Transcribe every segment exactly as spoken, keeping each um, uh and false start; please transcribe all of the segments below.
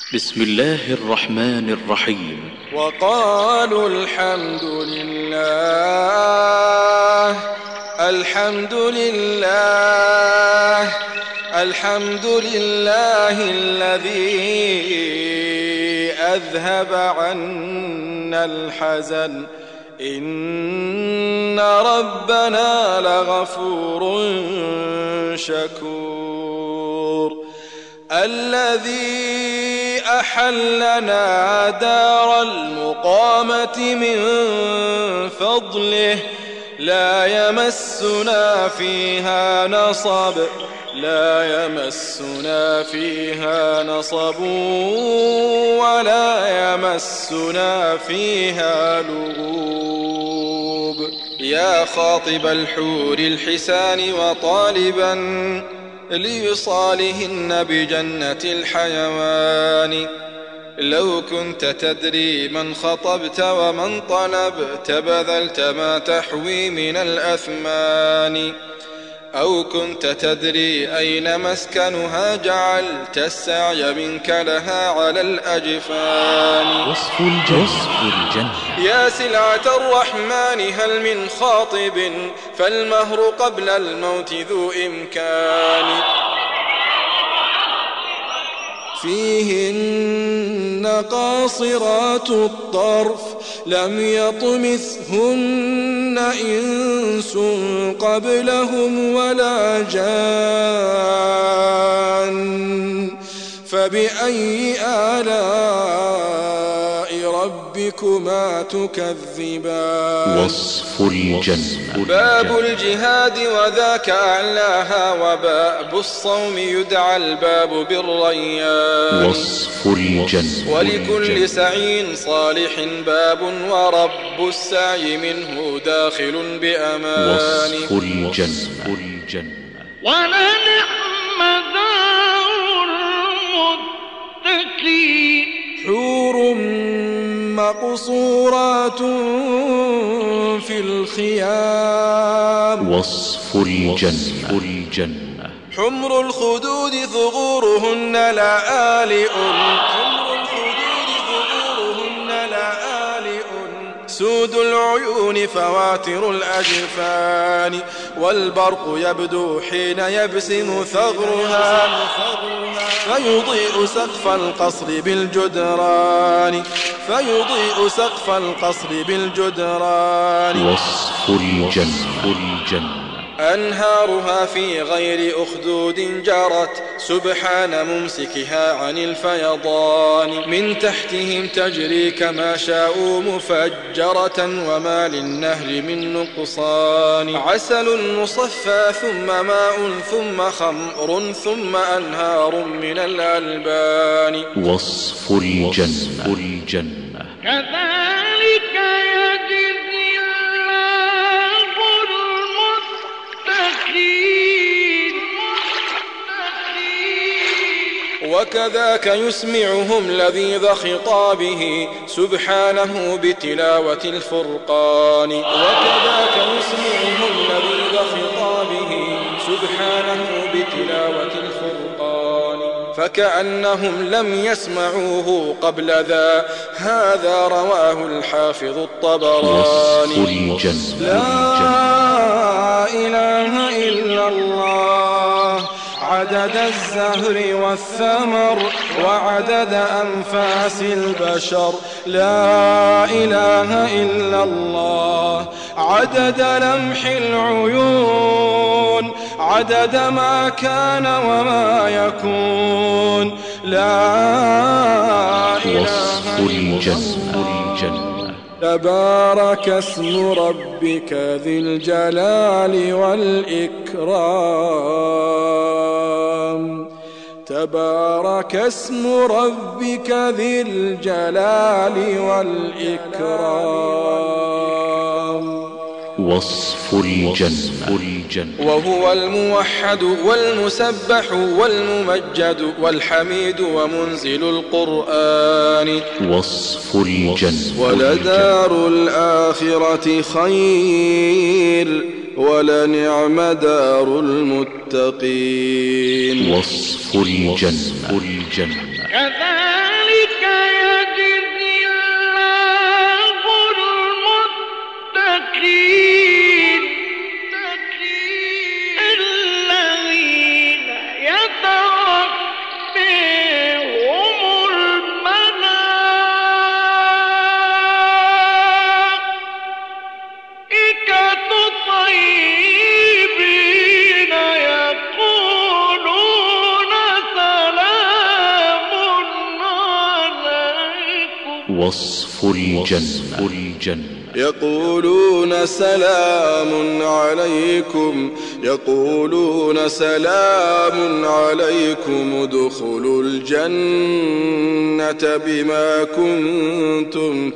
بسم الله الرحمن الرحيم. وقالوا الحمد لله الحمد لله الحمد لله الذي أذهب عنا الحزن إن ربنا لغفور شكور. الذي أحلنا دار المقامة من فضله لا يمسنا فيها نصب لا يمسنا فيها نصب ولا يمسنا فيها لغوب. يا خاطب الحور الحسان وطالبا لوصالهن بجنة الحيوان، لو كنت تدري من خطبت ومن طلبت بذلت ما تحوي من الأثمان، أو كنت تدري أين مسكنها جعلت السعي منك لها على الأجفان. وصف الجنة. يا سلعة الرحمن هل من خاطب فالمهر قبل الموت ذو إمكان، فيهن قاصرات الطرف لم يطمثهن إنس قبلهم ولا جان، فبأي آلاء ربكما تكذبان. وصف الجنة. باب الجهاد وذاك أعلاها، وباب الصوم يدعى الباب بالريان. وصف الجنة. ولكل سعي صالح باب ورب السعي منه داخل بأمان. وصف الجنة. الجنة. ولنعم دار المتقين. حور مقصورات في الخيام. وصف الجنة. الجنة. حمر الخدود ثغورهن لآلئ حمر الخدود ثغورهن لآلئ سود العيون فواتر الأجفان، والبرق يبدو حين يبسم ثغرها فيضيء سقف القصر بالجدران فيضيء سقف القصر بالجدران. وصف الجنة. الجنة. أنهارها في غير أخدود جرت سبحان ممسكها عن الفيضان، من تحتهم تجري كما شاءوا مفجرة وما للنهر من نقصان. عسل مصفى ثم ماء ثم خمر ثم أنهار من الألبان. وصف الجنة. الجنة. كذلك يجزي وكذاك يسمعهم لذيذ خطابه سبحانه بتلاوة الفرقان. وكذاك يسمعهم لذيذ خطابه سبحانه بتلاوة الفرقان، فكأنهم لم يسمعوه قبل ذا. هذا رواه الحافظ الطبراني. لا إله إلا الله عدد الزهر والثمر وعدد أنفاس البشر. لا إله إلا الله عدد لمح العيون عدد ما كان وما يكون. لا إله إلا الله. تبارك اسم ربك ذي الجلال والإكرام. تبارك اسم ربك ذي الجلال والإكرام. وصف الجنة. الجنة. وهو الموحد والمسبح والممجد والحميد ومنزل القرآن. وصف الجنة. ولدار الآخرة خير ولنعم دار المتقين. وصف الجنة. الجنة. كذلك يجزي الله المتقين الذين يتوفيهم الملائكة طيبين يقولون سلام عليكم. وصف الجنة الجنة يقولون سلام عليكم يقولون سلام عليكم ادخلوا الجنة بما كنتم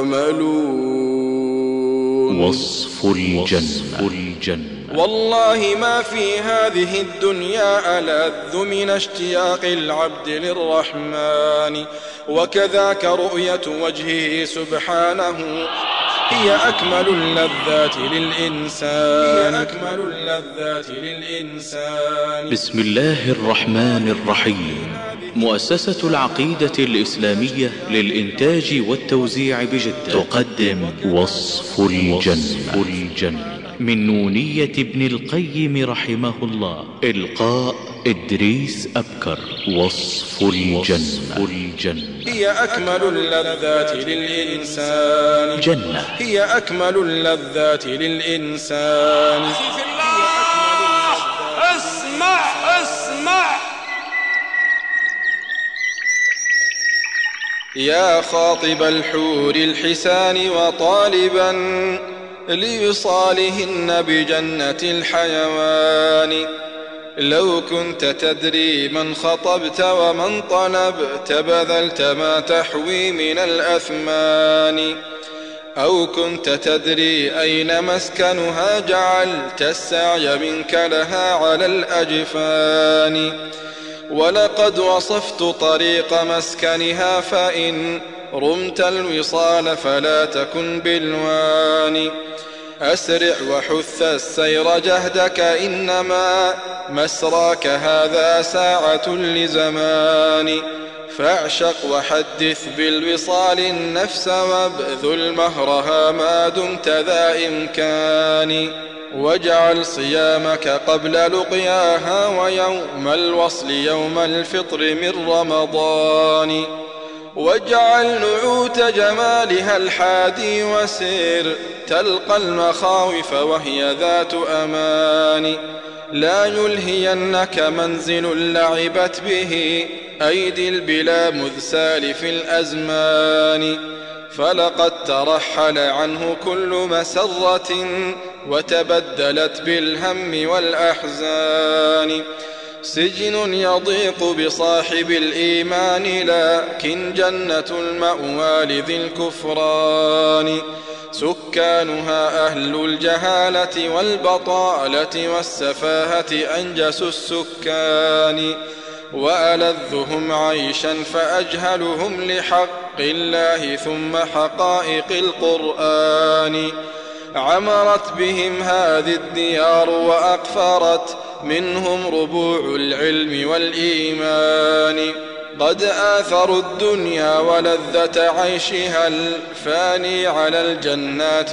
تعملون. وصف الجنة الجنة والله ما في هذه الدنيا ألذ من اشتياق العبد للرحمن، وكذاك رؤية وجهه سبحانه هي أكمل اللذات للإنسان هي أكمل اللذات للإنسان. بسم الله الرحمن الرحيم. مؤسسة العقيدة الإسلامية للإنتاج والتوزيع بجدة تقدم وصف الجنة الجنة من نونية ابن القيم رحمه الله. إلقاء إدريس أبكر. وصف الجنة الجنة هي أكمل اللذات للإنسان جنة هي أكمل اللذات للإنسان. اسمع اسمع يا خاطب الحور الحسان وطالبا لوصالهن بجنة الحيوان، لو كنت تدري من خطبت ومن طلبت بذلت ما تحوي من الأثمان، أو كنت تدري أين مسكنها جعلت السعي منك لها على الأجفان. ولقد وصفت طريق مسكنها فإن رمت الوصال فلا تكن بالوان. أسرع وحث السير جهدك إنما مسراك هذا ساعة لزمان. فاعشق وحدث بالوصال النفس وابذل مهرها ما دمت ذا إمكان. واجعل صيامك قبل لقياها ويوم الوصل يوم الفطر من رمضان. واجعل نعوت جمالها الحادي وسير تلقى المخاوف وهي ذات أمان. لا يلهينك منزل لعبت به أيدي البلا مذ سالف الأزمان. فلقد ترحل عنه كل مسرة وتبدلت بالهم والأحزان. سجن يضيق بصاحب الإيمان لكن جنة المأوى لذي الكفران. سكانها أهل الجهالة والبطالة والسفاهة أنجس السكان. وألذهم عيشا فأجهلهم لحق الله ثم حقائق القرآن. عمرت بهم هذه الديار وأقفرت منهم ربوع العلم والإيمان. قد آثروا الدنيا ولذة عيشها الفاني على الجنات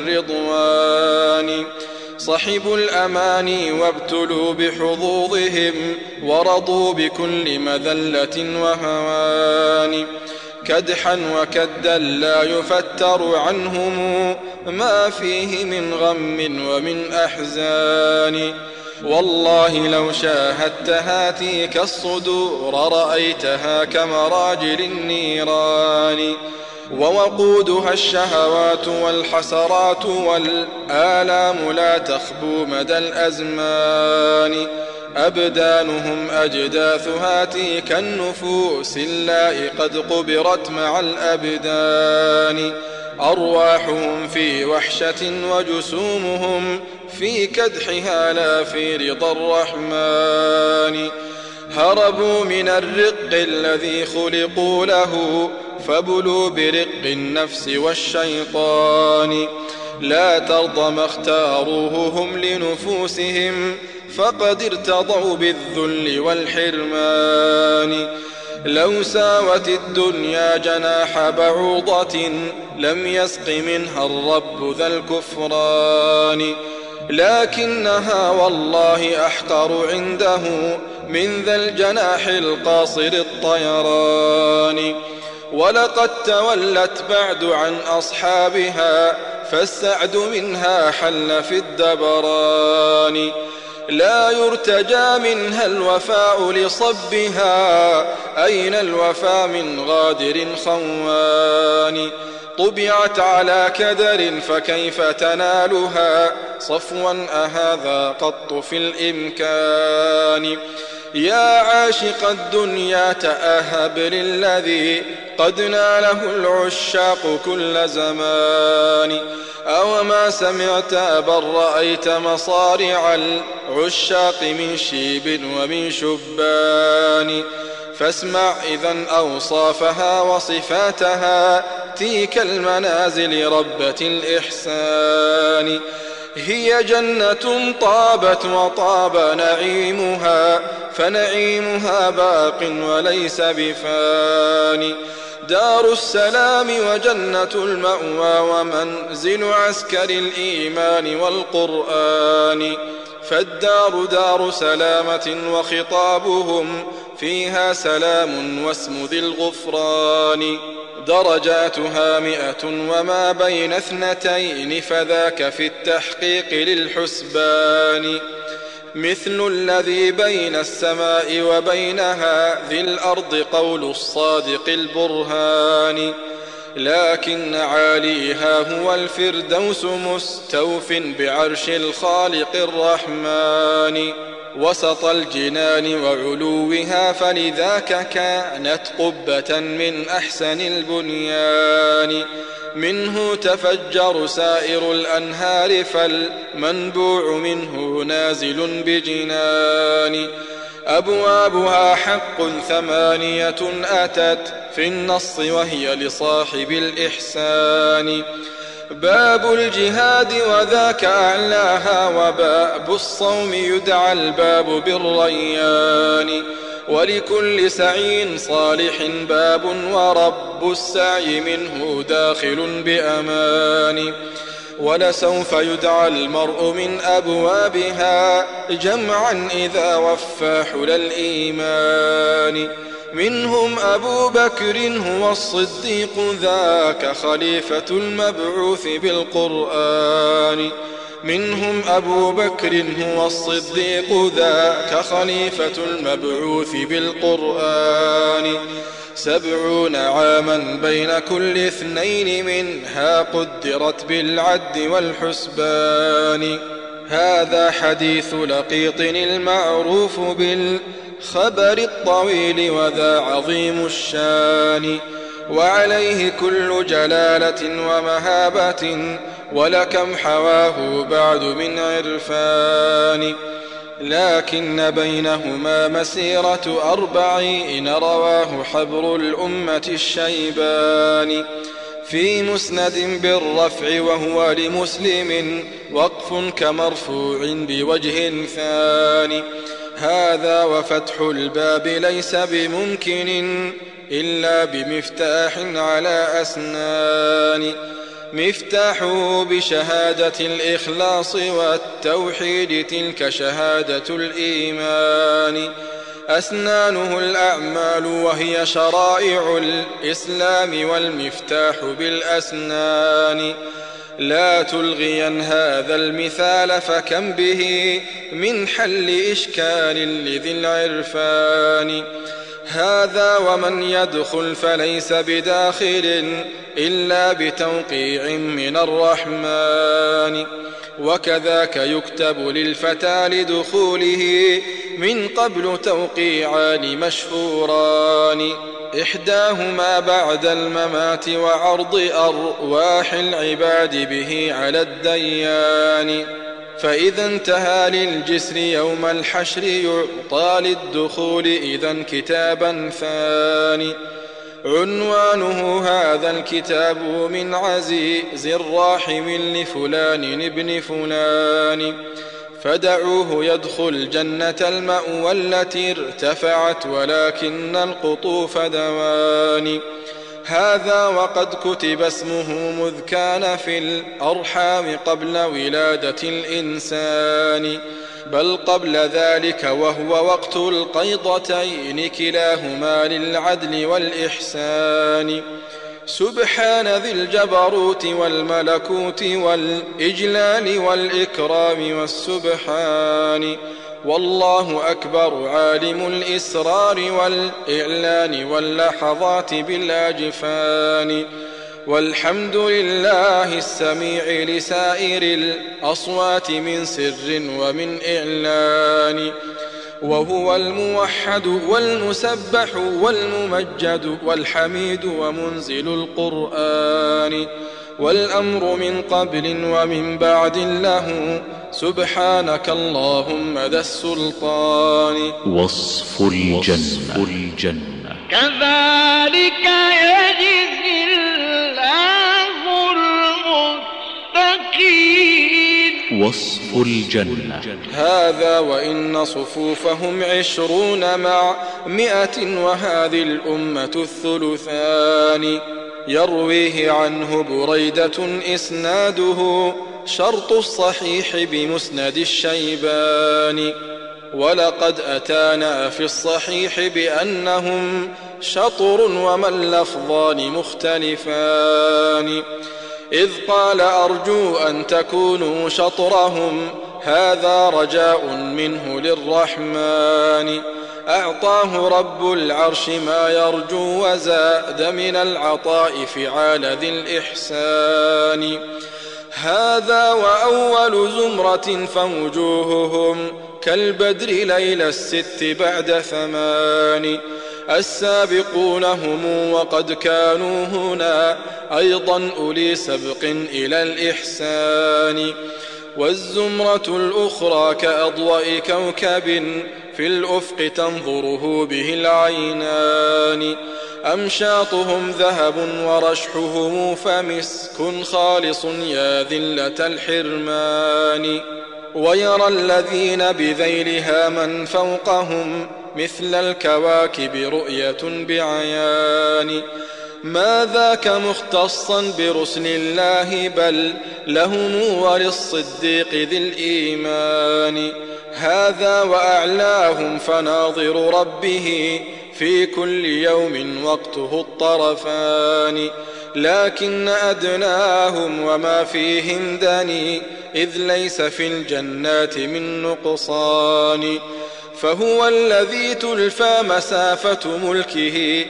والرضوان. صحبوا الأماني وابتلوا بحظوظهم ورضوا بكل مذلة وهوان. كدحا وكدا لا يفتر عنهم ما فيه من غم ومن أحزان. والله لو شاهدت هاتيك الصدور رأيتها كمراجل النيران. ووقودها الشهوات والحسرات والآلام لا تخبو مدى الأزمان. أبدانهم أجداث هاتيك النفوس اللائي قد قبرت مع الأبدان. أرواحهم في وحشة وجسومهم في كدحها لا في رضا الرحمن. هربوا من الرق الذي خلقوا له فبلوا برق النفس والشيطان. لا ترضى ما اختاروه هم لنفوسهم فقد ارتضوا بالذل والحرمان. لو ساوت الدنيا جناح بعوضة لم يسق منها الرب ذا الكفران، لكنها والله أحقر عنده من ذا الجناح القاصر الطيران. ولقد تولت بعد عن أصحابها فالسعد منها حل في الدبران، لا يرتجى منها الوفاء لصبها، أين الوفا من غادر خوان. طبعت على كدر فكيف تنالها صفوا أهذا قط في الإمكان. يا عاشق الدنيا تأهب للذي قد ناله العشاق كل زمان. أوما سمعت بل رأيت مصارع العشاق من شيب ومن شبان. فاسمع إذن أوصافها وصفاتها تلك المنازل ربة الإحسان. هي جنة طابت وطاب نعيمها، فنعيمها باق وليس بفان. دار السلام وجنة المأوى ومنزل عسكر الإيمان والقرآن. فالدار دار سلامة وخطابهم فيها سلام واسم ذي الغفران. درجاتها مئة وما بين اثنتين فذاك في التحقيق للحسبان. مثل الذي بين السماء وبينها ذي الأرض قول الصادق البرهان. لكن عاليها هو الفردوس مستوف بعرش الخالق الرحمن. وسط الجنان وعلوها فلذاك كانت قبة من أحسن البنيان. منه تفجر سائر الأنهار فالمنبوع منه نازل بجنان. أبوابها حق ثمانية أتت في النص وهي لصاحب الإحسان. باب الجهاد وذاك أعلاها، وباب الصوم يدعى الباب بالريان. ولكل سعي صالح باب، ورب السعي منه داخل بأمان. ولسوف يدعى المرء من أبوابها جمعا إذا وفى حلى الإيمان. منهم أبو بكر هو الصديق ذاك خليفة المبعوث بالقرآن. منهم أبو بكر هو الصديق ذاك خليفة المبعوث بالقرآن. سبعون عاما بين كل اثنين منها قدرت بالعد والحسبان. هذا حديث لقيط المعروف بالخبر الطويل وذا عظيم الشان. وعليه كل جلالة ومهابة، ولكم حواه بعد من عرفان. لكن بينهما مسيرة أربعين رواه حبر الأمة الشيباني في مسند بالرفع، وهو لمسلم وقف كمرفوع بوجه ثاني. هذا وفتح الباب ليس بممكن إلا بمفتاح على أسنان. مفتاحه بشهادة الإخلاص والتوحيد تلك شهادة الإيمان. أسنانه الأعمال وهي شرائع الإسلام، والمفتاح بالأسنان. لا تلغين هذا المثال فكم به من حل إشكال لذي العرفان. هذا ومن يدخل فليس بداخل إلا بتوقيع من الرحمن. وكذاك يكتب للفتى لدخوله من قبل توقيعان مشهوران. إحداهما بعد الممات وعرض أرواح العباد به على الديان. فإذا انتهى للجسر يوم الحشر يعطى للدخول إذن كتابا ثاني. عنوانه هذا الكتاب من عزيز الراحم لفلان ابن فلان. فدعوه يدخل جنة المأوى التي ارتفعت ولكن القطوف دوان. هذا وقد كتب اسمه مذ كان في الأرحام قبل ولادة الإنسان، بل قبل ذلك وهو وقت القيضتين كلاهما للعدل والإحسان. سبحان ذي الجبروت والملكوت والإجلال والإكرام والسبحان. والله أكبر عالم الإسرار والإعلان واللحظات بالأجفان. والحمد لله السميع لسائر الأصوات من سر ومن إعلان. وهو الموحد والمسبح والممجد والحميد ومنزل القرآن. والأمر من قبل ومن بعد له سبحانك اللهم ذا السلطان. وصف الجنة, الجنة كذلك يجزي الله المتقين. وصف الجنة. هذا وإن صفوفهم عشرون مع مئة وهذه الأمة الثلثان. يرويه عنه بريدة إسناده شرط الصحيح بمسند الشيباني. ولقد أتانا في الصحيح بأنهم شطر وما اللفظان مختلفان. إذ قال أرجو أن تكونوا شطرهم هذا رجاء منه للرحمن. أعطاه رب العرش ما يرجو وزاد من العطاء فعال ذي الإحسان. هذا وأول زمرة فوجوههم كالبدر ليل الست بعد ثمان. السابقون هم وقد كانوا هنا أيضا أولي سبق إلى الإحسان. والزمرة الأخرى كأضواء كوكب في الأفق تنظره به العينان. أمشاطهم ذهب ورشحهم فمسك خالص يا ذلة الحرمان. ويرى الذين بذيلها من فوقهم مثل الكواكب رؤية بعيان. ما ذاك مختصا برسل الله بل لهم وللصديق ذي الإيمان. هذا وأعلاهم فناظر ربه في كل يوم وقته الطرفان. لكن أدناهم وما فيهم دني إذ ليس في الجنات من نقصان. فهو الذي تلفى مسافة ملكه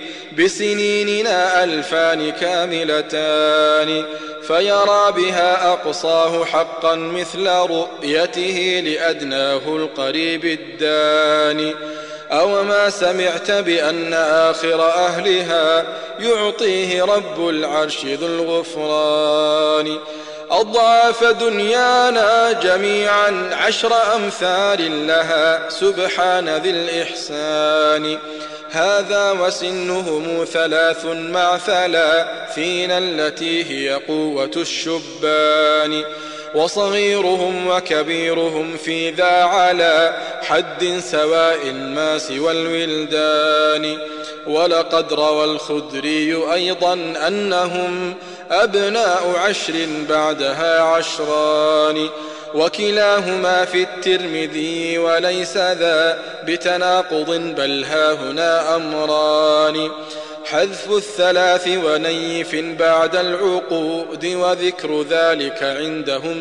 بسنيننا ألفان كاملتان. فيرى بها أقصاه حقا مثل رؤيته لأدناه القريب الداني. أو ما سمعت بأن آخر أهلها يعطيه رب العرش ذو الغفران أضعاف دنيانا جميعا عشر أمثال لها سبحان ذي الإحسان. هذا وسنهم ثلاث مع ثلاثين التي هي قوة الشبان. وصغيرهم وكبيرهم في ذا على حد سواء ما سوى الولدان. ولقد روى الخدري أيضا أنهم أبناء عشر بعدها عشران. وكلاهما في الترمذي وليس ذا بتناقض بل هاهنا أمران. حذف الثلاث ونيف بعد العقود وذكر ذلك عندهم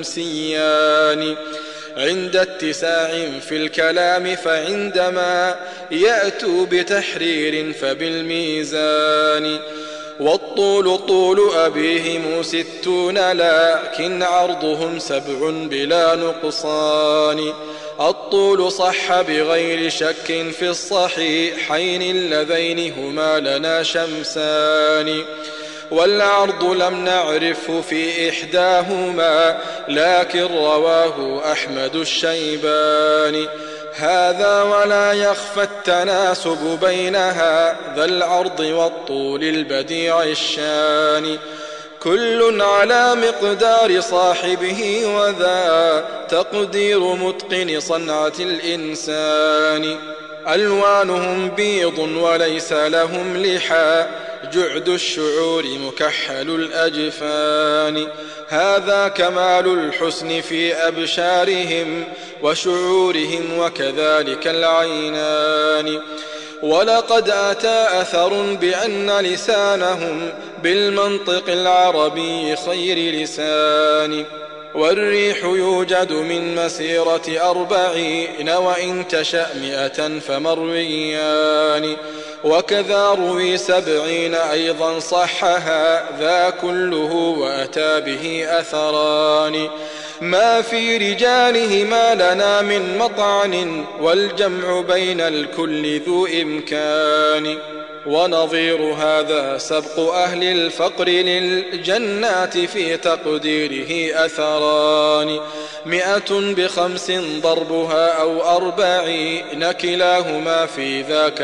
سيان. عند اتساع في الكلام فعندما يأتوا بتحرير فبالميزان. والطول طول أبيهم ستون لكن عرضهم سبع بلا نقصان. الطول صح بغير شك في الصحيحين اللذين هما لنا شمسان. والعرض لم نعرفه في إحداهما لكن رواه أحمد الشيباني. هذا ولا يخفى التناسب بين هذا العرض والطول البديع الشان. كل على مقدار صاحبه، وذا تقدير متقن صنعة الإنسان. ألوانهم بيض وليس لهم لحى، جعد الشعور مكحل الأجفان. هذا كمال الحسن في أبشارهم وشعورهم، وكذلك العينان. ولقد أتى أثر بأن لسانهم بالمنطق العربي خير لسان. والريح يوجد من مسيرة أربعين، وإن تشأ مئة فمرويان. وكذا روي سبعين أيضا صحها، ذا كله وأتى به أثران. ما في رجالهما لنا من مطعن، والجمع بين الكل ذو إمكان. ونظير هذا سبق أهل الفقر للجنات في تقديره أثران. مئة بخمس ضربها أو أربعين، كلاهما في ذاك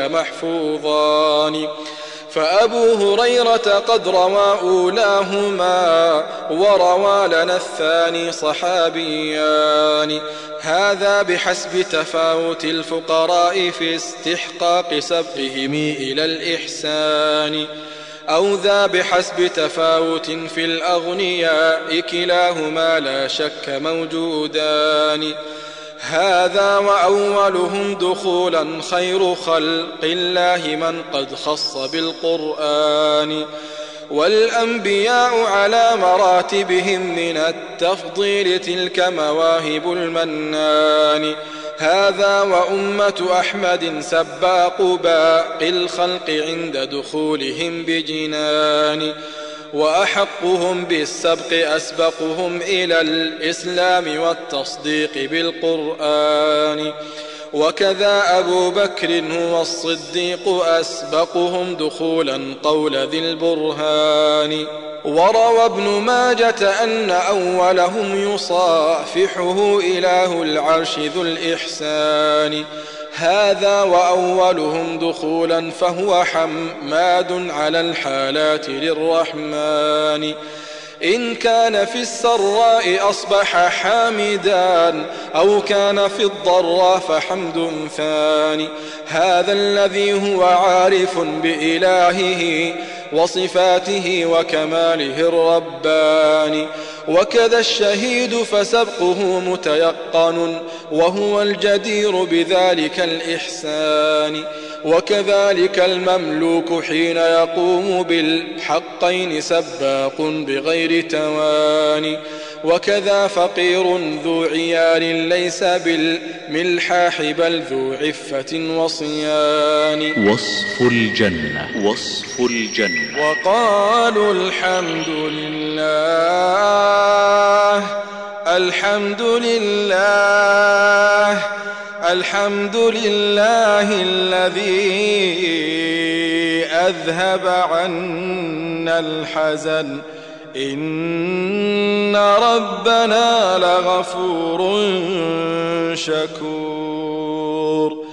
محفوظان. فأبو هريرة قد روى أولاهما، وروى لنا الثاني صحابيان. هذا بحسب تفاوت الفقراء في استحقاق سبقهم إلى الإحسان، أو ذا بحسب تفاوت في الأغنياء، كلاهما لا شك موجودان. هذا وأولهم دخولا خير خلق الله من قد خص بالقرآن. والأنبياء على مراتبهم من التفضيل، تلك مواهب المنان. هذا وأمة أحمد سباق باقي الخلق عند دخولهم بجنان. وأحقهم بالسبق أسبقهم إلى الإسلام والتصديق بالقرآن. وكذا أبو بكر هو الصديق أسبقهم دخولا قول ذي البرهان. وروى ابن ماجة أن أولهم يصافحه إله العرش ذو الإحسان. هذا وأولهم دخولا فهو حماد على الحالات للرحمن. إن كان في السراء أصبح حامدان، أو كان في الضراء فحمد ثاني. هذا الذي هو عارف بإلهه وصفاته وكماله الرباني. وكذا الشهيد فسبقه متيقن، وهو الجدير بذلك الإحسان. وكذلك المملوك حين يقوم بالحقين سباق بغير تواني. وكذا فقير ذو عيال ليس بالملحاح، بل ذو عفة وصيان. وصف الجنة. وصف الجنة. وقالوا الحمد لله الحمد لله الحمد لله الذي أذهب عنا الحزن، إن ربنا لغفور شكور.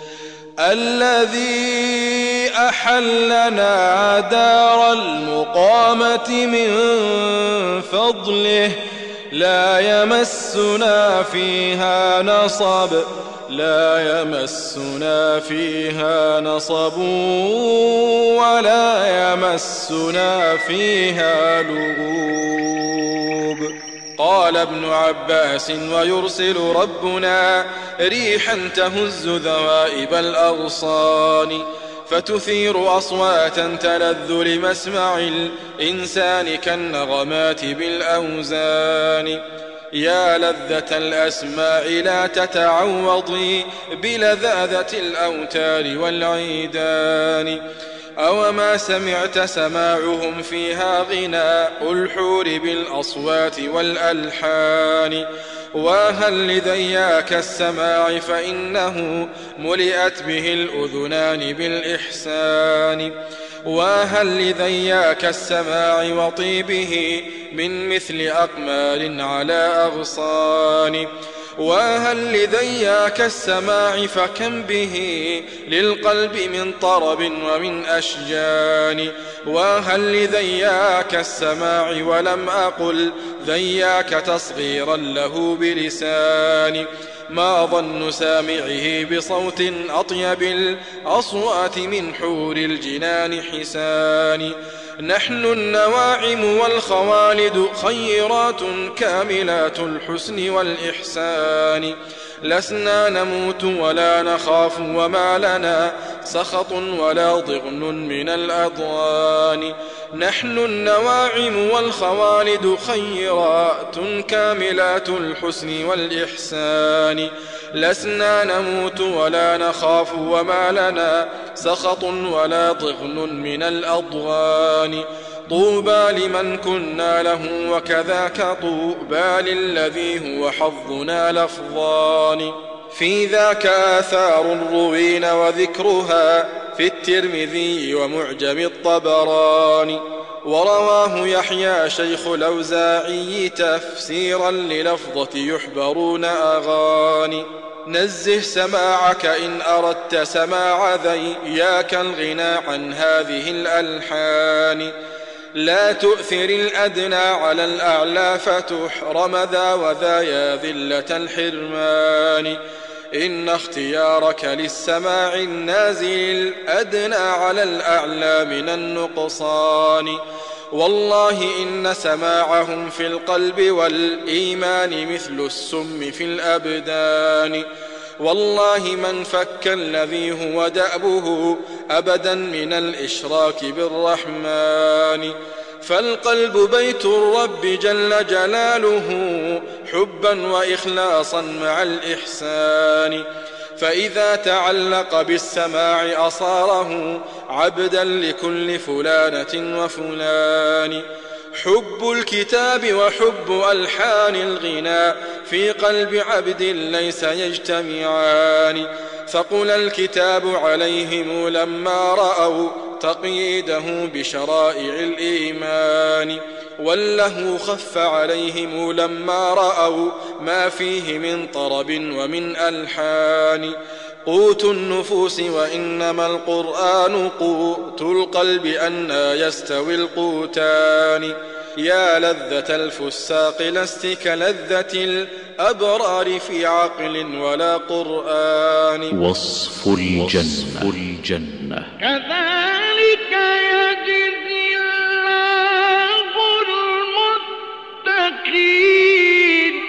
الذي أحلنا دار المقامة من فضله، لا يمسنا فيها نصب لا يمسنا فيها نصب ولا يمسنا فيها لغوب. قال ابن عباس: ويرسل ربنا ريحا تهز ذوائب الأغصان، فتثير أصواتا تلذ لمسمع الإنسان كالنغمات بالأوزان. يا لذة الأسماع لا تتعوضي بلذاذة الأوتار والعيدان. أوما سمعت سماعهم فيها غناء الحور بالأصوات والألحان. وهل لذياك السماع فإنه ملئت به الأذنان بالإحسان. وهل لذياك السماع وطيبه من مثل أقمار على أغصان. وهل لذياك السماع فكم به للقلب من طرب ومن أشجان. وهل لذياك السماع ولم أقل ذياك تصغيرا له بلساني. ما ظن سامعه بصوت أطيب الأصوات من حور الجنان حسان. نحن النواعم والخوالد خيرات كاملات الحسن والإحسان. لسنا نموت ولا نخاف وما لنا سخط ولا ضغن من الأضغان. نحن النواعم والخوالد خيرات كاملات الحسن والإحسان. لسنا نموت ولا نخاف وما لنا سخط ولا ضغن من الأضغان. طوبى لمن كنا له وكذاك طوبى للذي هو حظنا لفظان. في ذاك آثار روين وذكرها في الترمذي ومعجم الطبراني. ورواه يحيى شيخ الأوزاعي تفسيرا للفظة يحبرون أغاني. نزه سماعك إن أردت سماع ذياك الغنى عن هذه الألحان. لا تؤثر الأدنى على الأعلى فتحرم ذا وذا يا ذلة الحرمان. إن اختيارك للسماع النازل الأدنى على الأعلى من النقصان. والله إن سماعهم في القلب والإيمان مثل السم في الأبدان. والله من فك الذي هو دأبه أبدا من الإشراك بالرحمن. فالقلب بيت الرب جل جلاله حبا وإخلاصا مع الإحسان. فإذا تعلق بالسماع أصاره عبدا لكل فلانة وفلان. حب الكتاب وحب ألحان الغناء في قلب عبد ليس يجتمعان. ثقل الكتاب عليهم لما رأوا تقييده بشرائع الإيمان. واللهو خف عليهم لما رأوا ما فيه من طرب ومن ألحان. قوت النفوس وإنما القرآن قوت القلب أنى يستوي القوتان. يا لذة الفساق لست كلذة الأبرار في عقل ولا قرآن. وصف الجنة, الجنة كذلك يجزي الله المتقين.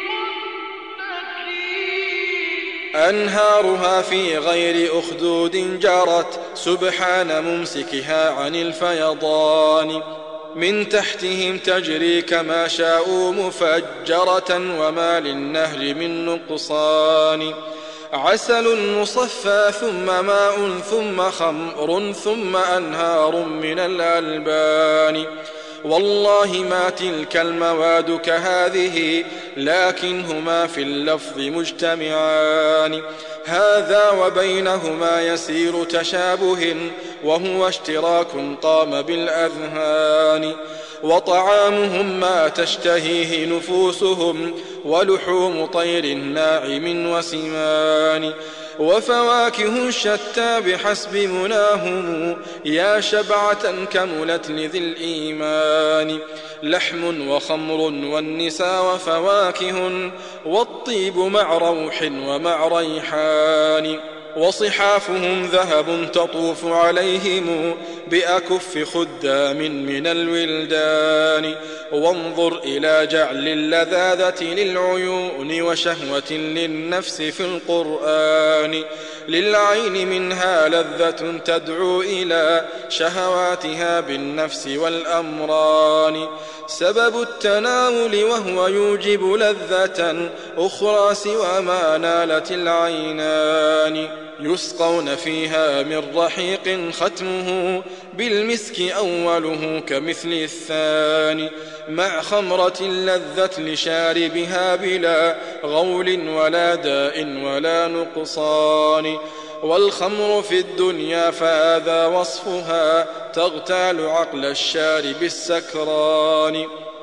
أنهارها في غير أخدود جرت سبحان ممسكها عن الفيضان. من تحتهم تجري كما شاءوا مفجرة وما للنهر من نقصان. عسل مصفى ثم ماء ثم خمر ثم أنهار من الألبان. والله ما تلك المواد كهذه لكنهما في اللفظ مجتمعان. هذا وبينهما يسير تشابه وهو اشتراك قام بالأذهان. وطعامهم ما تشتهيه نفوسهم ولحوم طير ناعم وسمان. وفواكه شتى بحسب مناهم يا شبعة كملت لذي الإيمان. لحم وخمر والنساء وفواكه والطيب مع روح ومع ريحان. وصحافهم ذهب تطوف عليهم بأكف خدام من الولدان. وانظر إلى جعل اللذاذة للعيون وشهوة للنفس في القرآن. للعين منها لذة تدعو إلى شهواتها بالنفس والأمران. سبب التناول وهو يوجب لذة أخرى سوى ما نالت العينان. يسقون فيها من رحيق ختمه بالمسك أوله كمثل الثاني. مع خمرة لذة لشاربها بلا غول ولا داء ولا نقصان. والخمر في الدنيا فهذا وصفها تغتال عقل الشارب السكران.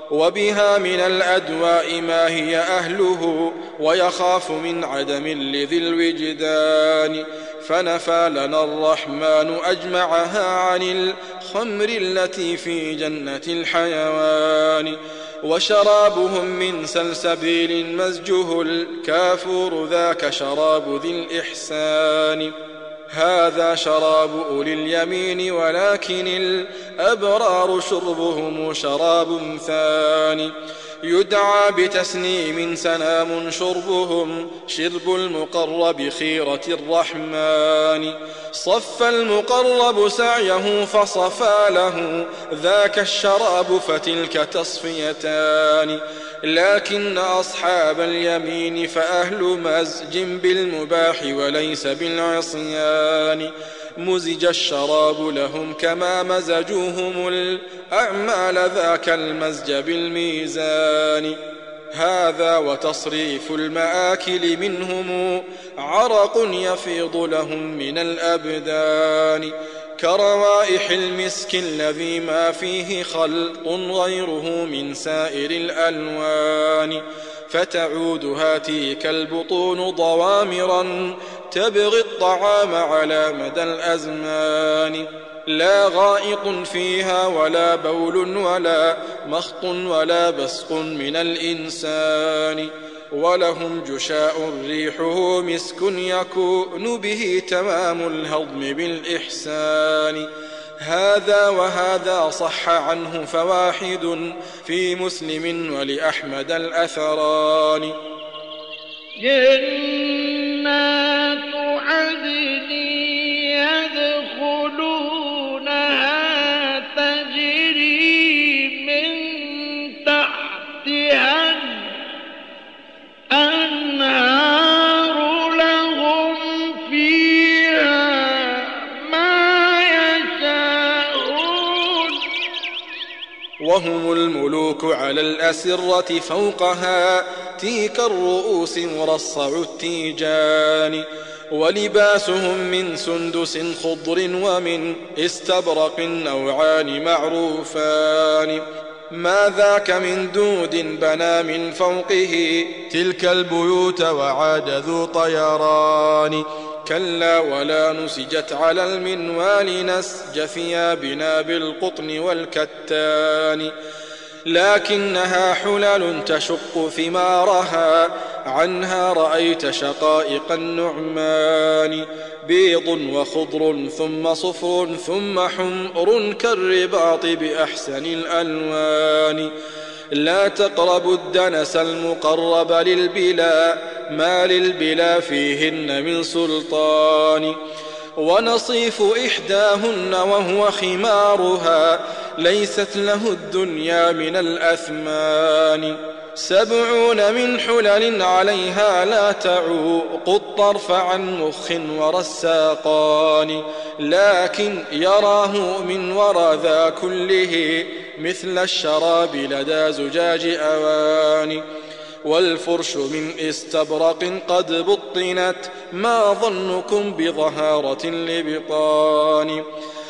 وبها من الأدواء ما هي أهله، ويخاف من عدم لذي الوجدان. فنفى لنا الرحمن أجمعها عن الخمر التي في جنة الحيوان. وشرابهم من سلسبيل مزجه الكافور، ذاك شراب ذي الإحسان. هذا شراب أولي اليمين، ولكن الأبرار شربهم شراب ثاني. يدعى بتسنيم سنام شربهم، شرب المقرب خيرة الرحمن. صف المقرب سعيه فصفى له، ذاك الشراب فتلك تصفيتان. لكن أصحاب اليمين فأهل مزج بالمباح وليس بالعصيان. مزج الشراب لهم كما مزجوهم الأعمال، ذاك المزج بالميزان. هذا وتصريف المآكل منهم، عرق يفيض لهم من الأبدان. كروائح المسك الذي ما فيه خلط غيره من سائر الألوان. فتعود هاتيك البطون ضوامرا، تبغي الطعام على مدى الأزمان. لا غائط فيها ولا بول ولا مخط ولا بسق من الإنسان. ولهم جشاء ريحه مسك، يكون به تمام الهضم بالإحسان. هذا وهذا صح عنه فواحد، في مسلم ولأحمد الأثران. جنات عدن يدخلونها تجري من تحتها الأنهار، لهم فيها ما يشاءون. وهم الملوك على الأسرة فوقها، تيك الرؤوس مرصع التيجان. ولباسهم من سندس خضر ومن استبرق نوعان معروفان. ما ذاك من دود بنى من فوقه، تلك البيوت وعاد ذو طيران. كلا ولا نسجت على المنوال، نسج ثيابنا بالقطن والكتان. لكنها حلل تشق ثمارها، عنها رأيت شقائق النعمان. بيض وخضر ثم صفر ثم حمر، كالرباط بأحسن الألوان. لا تقربوا الدنس المقرب للبلا، ما للبلا فيهن من سلطان. ونصيف إحداهن وهو خمارها، ليست له الدنيا من الأثمان. سبعون من حلل عليها لا تعوق الطرف عن مخ ورساقان. لكن يراه من وراء ذا كله، مثل الشراب لدى زجاج أوان. والفرش من استبرق قد بطنت، ما ظنكم بظهارة لبطان.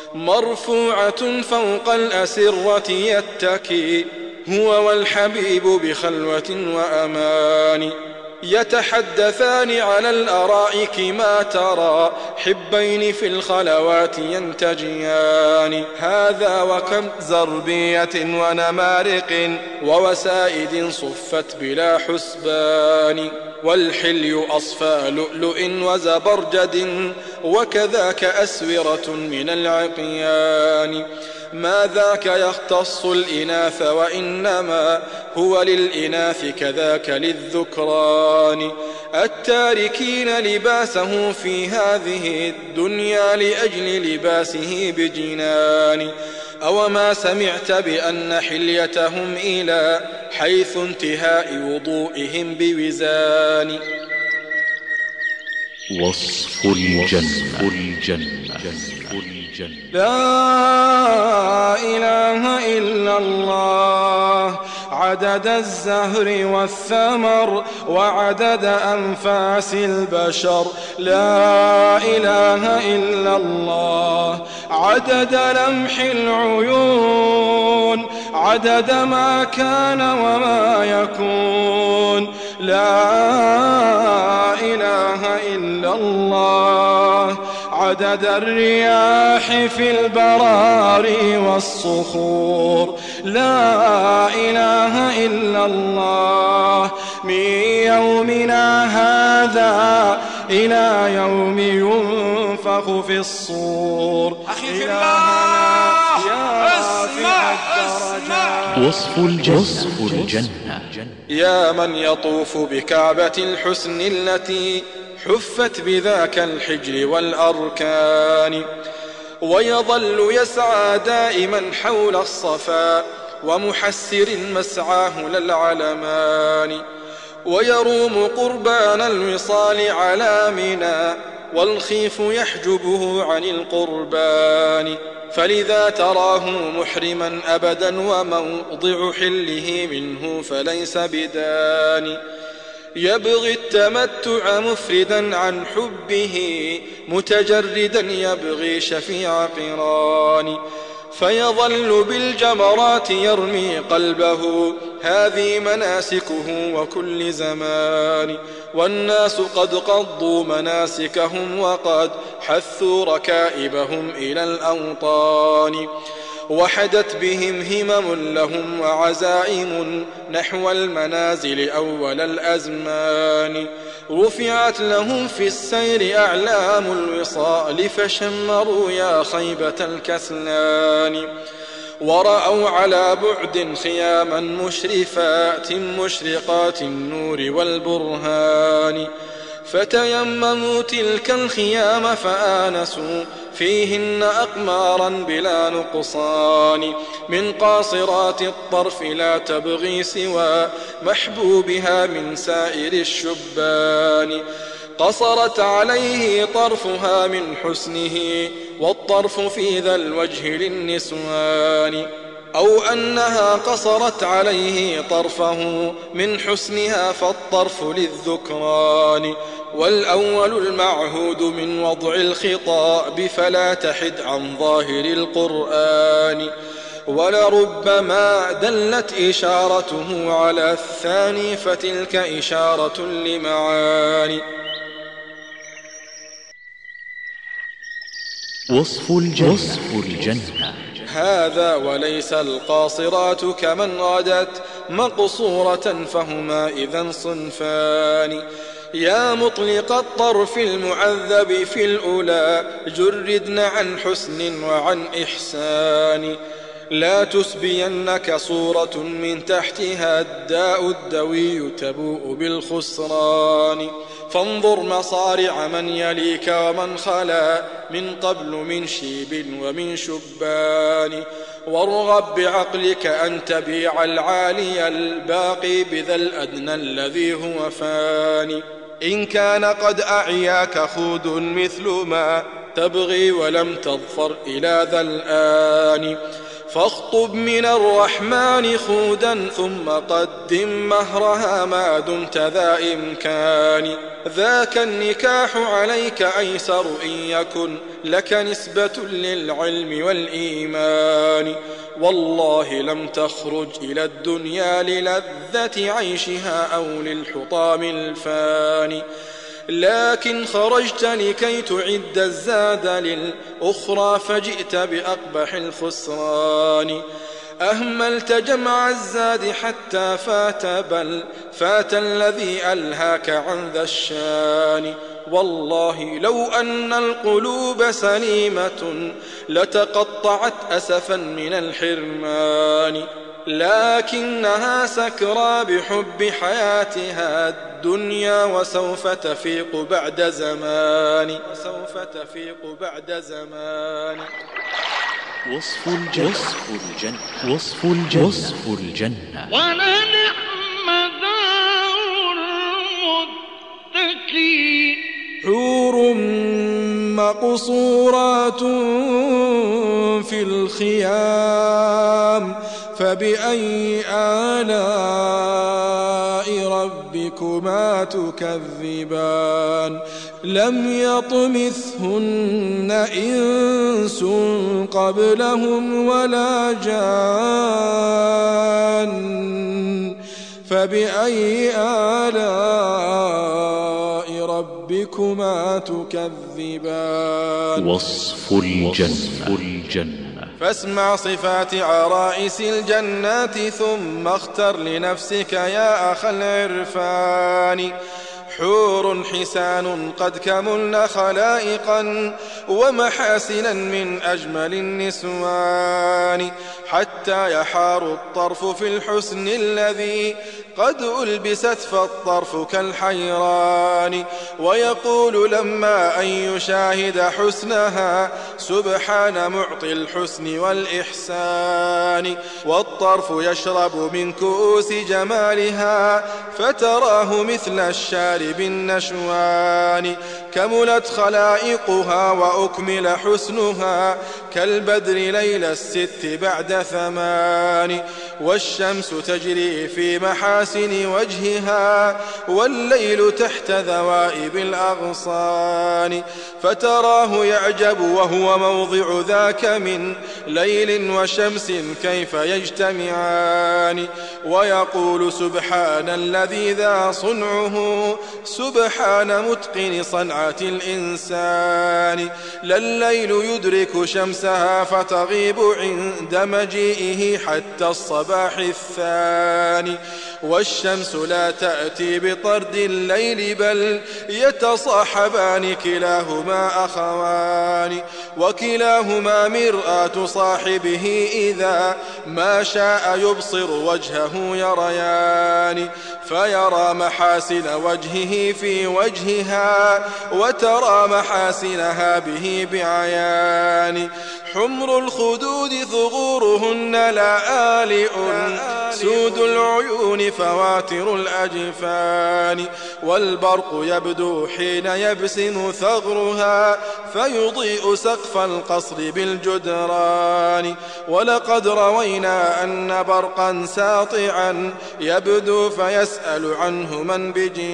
مرفوعة فوق الأسرة يتكي، هو والحبيب بخلوة وأمان. يتحدثان على الأرائك، ما ترى حبين في الخلوات ينتجيان. هذا وكم زربية ونمارق، ووسائد صفت بلا حسبان. والحلي أصفى لؤلؤ وزبرجد، وكذاك أسورة من العقيان. ما ذاك يختص الإناث، وإنما هو للإناث كذاك للذكران. التاركين لباسه في هذه الدنيا، لأجل لباسه بجنان. أوما سمعت بأن حليتهم إلى حيث انتهاء وضوئهم بوزان. وصف الجنة. الجنة. لا إله إلا الله، عدد الزهر والثمر، وعدد أنفاس البشر. لا إله إلا الله، عدد لمح العيون، عدد عدد ما كان وما يكون. لا إله إلا الله عدد الرياح في البراري والصخور. لا إله إلا الله من يومنا هذا إلى يوم ينفخ في الصور. أخي في الله اسمع اسمع وصف الجنة. يا من يطوف بكعبة الحسن التي حفت بذاك الحجر والأركان، ويظل يسعى دائما حول الصفا ومحسر مسعاه للعلمان، ويروم قربان الوصال على منى والخيف يحجبه عن القربان، فلذا تراه محرما أبدا وموضع حله منه فليس بدان. يبغي التمتع مفردا عن حبه متجردا يبغي شفيع قران، فيظل بالجمرات يرمي قلبه هذه مناسكه وكل زمان. والناس قد قضوا مناسكهم وقد حثوا ركائبهم إلى الأوطان، وحدت بهم همم لهم وعزائم نحو المنازل أول الأزمان. رفعت لهم في السير أعلام الوصال فشمروا يا خيبة الكسلان، ورأوا على بعد خياما مشرفات مشرقات النور والبرهان، فتيمموا تلك الخيام فآنسوا فيهن أقمارا بلا نقصان، من قاصرات الطرف لا تبغي سوى محبوبها من سائر الشبان. قصرت عليه طرفها من حسنه والطرف في ذا الوجه للنسوان، أو أنها قصرت عليه طرفه من حسنها فالطرف للذكران، والأول المعهود من وضع الخطاب فلا تحد عن ظاهر القرآن. ولربما دلت إشارته على الثاني فتلك إشارة لمعاني. وصف الجنة. هذا وليس القاصرات كمن غدت مقصورة فهما إذن صنفان. يا مطلق الطرف المعذب في الأولى جردن عن حسن وعن إحسان، لا تسبينك صورة من تحتها الداء الدوي تبوء بالخسران. فانظر مصارع من يليك ومن خلا من قبل من شيب ومن شبان، وارغب بعقلك أن تبيع العالي الباقي بذا الأدنى الذي هو فاني. إن كان قد أعياك خود مثل ما تبغي ولم تظفر إلى ذا الآن، فاخطب من الرحمن خودا ثم قدم مهرها ما دمت ذا إمكان. ذاك النكاح عليك أيسر إن يكن لك نسبة للعلم والإيمان، والله لم تخرج إلى الدنيا للذة عيشها أو للحطام الفاني، لكن خرجت لكي تعد الزاد للأخرى فجئت بأقبح الخسران. أهملت جمع الزاد حتى فات بل فات الذي ألهاك عن ذا الشان. والله لو أن القلوب سليمة لتقطعت أسفا من الحرمان، لكنها سكرى بحب حياتها الدنيا وسوف تفيق بعد زمان وسوف تفيق بعد زمان. وصف الجنة. وصف الجنة. ولنعم دار المتقين. حور مقصورات في الخيام فبأي آلاء ربكما تكذبان لم يطمثهن إنس قبلهم ولا جان فبأي آلاء ربكما تكذبان وصف الجنة فاسمع صفات عرائس الجنات ثم اختر لنفسك يا أخ العرفان حور حسان قد كملن خلائقا ومحاسنا من أجمل النسوان حتى يحار الطرف في الحسن الذي قد ألبست فالطرف كالحيران ويقول لما أن يشاهد حسنها سبحان معطي الحسن والإحسان والطرف يشرب من كؤوس جمالها فتراه مثل الشارب النشوان كملت خلائقها وأكمل حسنها كالبدر ليل الست بعد ثمان والشمس تجري في محاسن وجهها والليل تحت ذوائب الأغصان فتراه يعجب وهو موضع ذاك من ليل وشمس كيف يجتمعان ويقول سبحان الذي ذا صنعه سبحان متقن صنعة الإنسان لا الليل يدرك شمسها فتغيب عند مجيئه حتى الصباح الثاني والشمس لا تأتي بطرد الليل بل يتصاحبان كلاهما أخوان وكلاهما مرآة صاحبه إذا ما شاء يبصر وجهه يريان فيرى محاسن وجهه في وجهها وترى محاسنها به بعيان حمر الخدود ثغورهن لآلئ سود العيون فواتر الأجفان والبرق يبدو حين يبسم ثغرها فيضيء سقف القصر بالجدران ولقد روينا أن برقا ساطعا يبدو فيسأل عنه من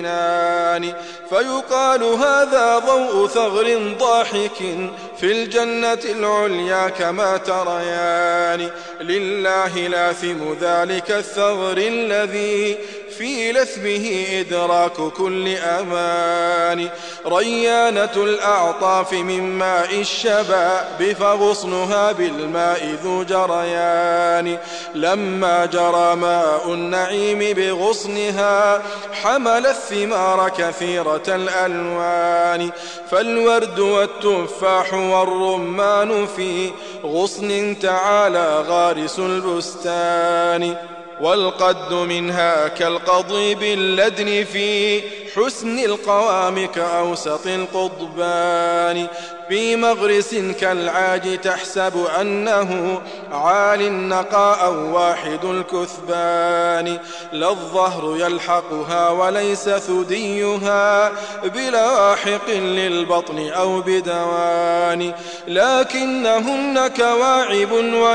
بجنان فيقال هذا ضوء ثغر ضاحك في الجنة العليا كما تريان لله لاثم ذلك الثغر الذي في لثمه إدراك كل أمان ريانة الأعطاف من ماء الشباب فغصنها بالماء ذو جريان لما جرى ماء النعيم بغصنها حمل الثمار كثيرة الألوان فالورد والتفاح والرمان في غصن تعالى غارس البستان والقد منها كالقضيب اللدن في حسن القوام كأوسط القضبان في مغرس كالعاج تحسب أنه عال نقاء واحد الكثبان لا الظهر يلحقها وليس ثديها بلاحق للبطن أو بدوان لكنهن كواعب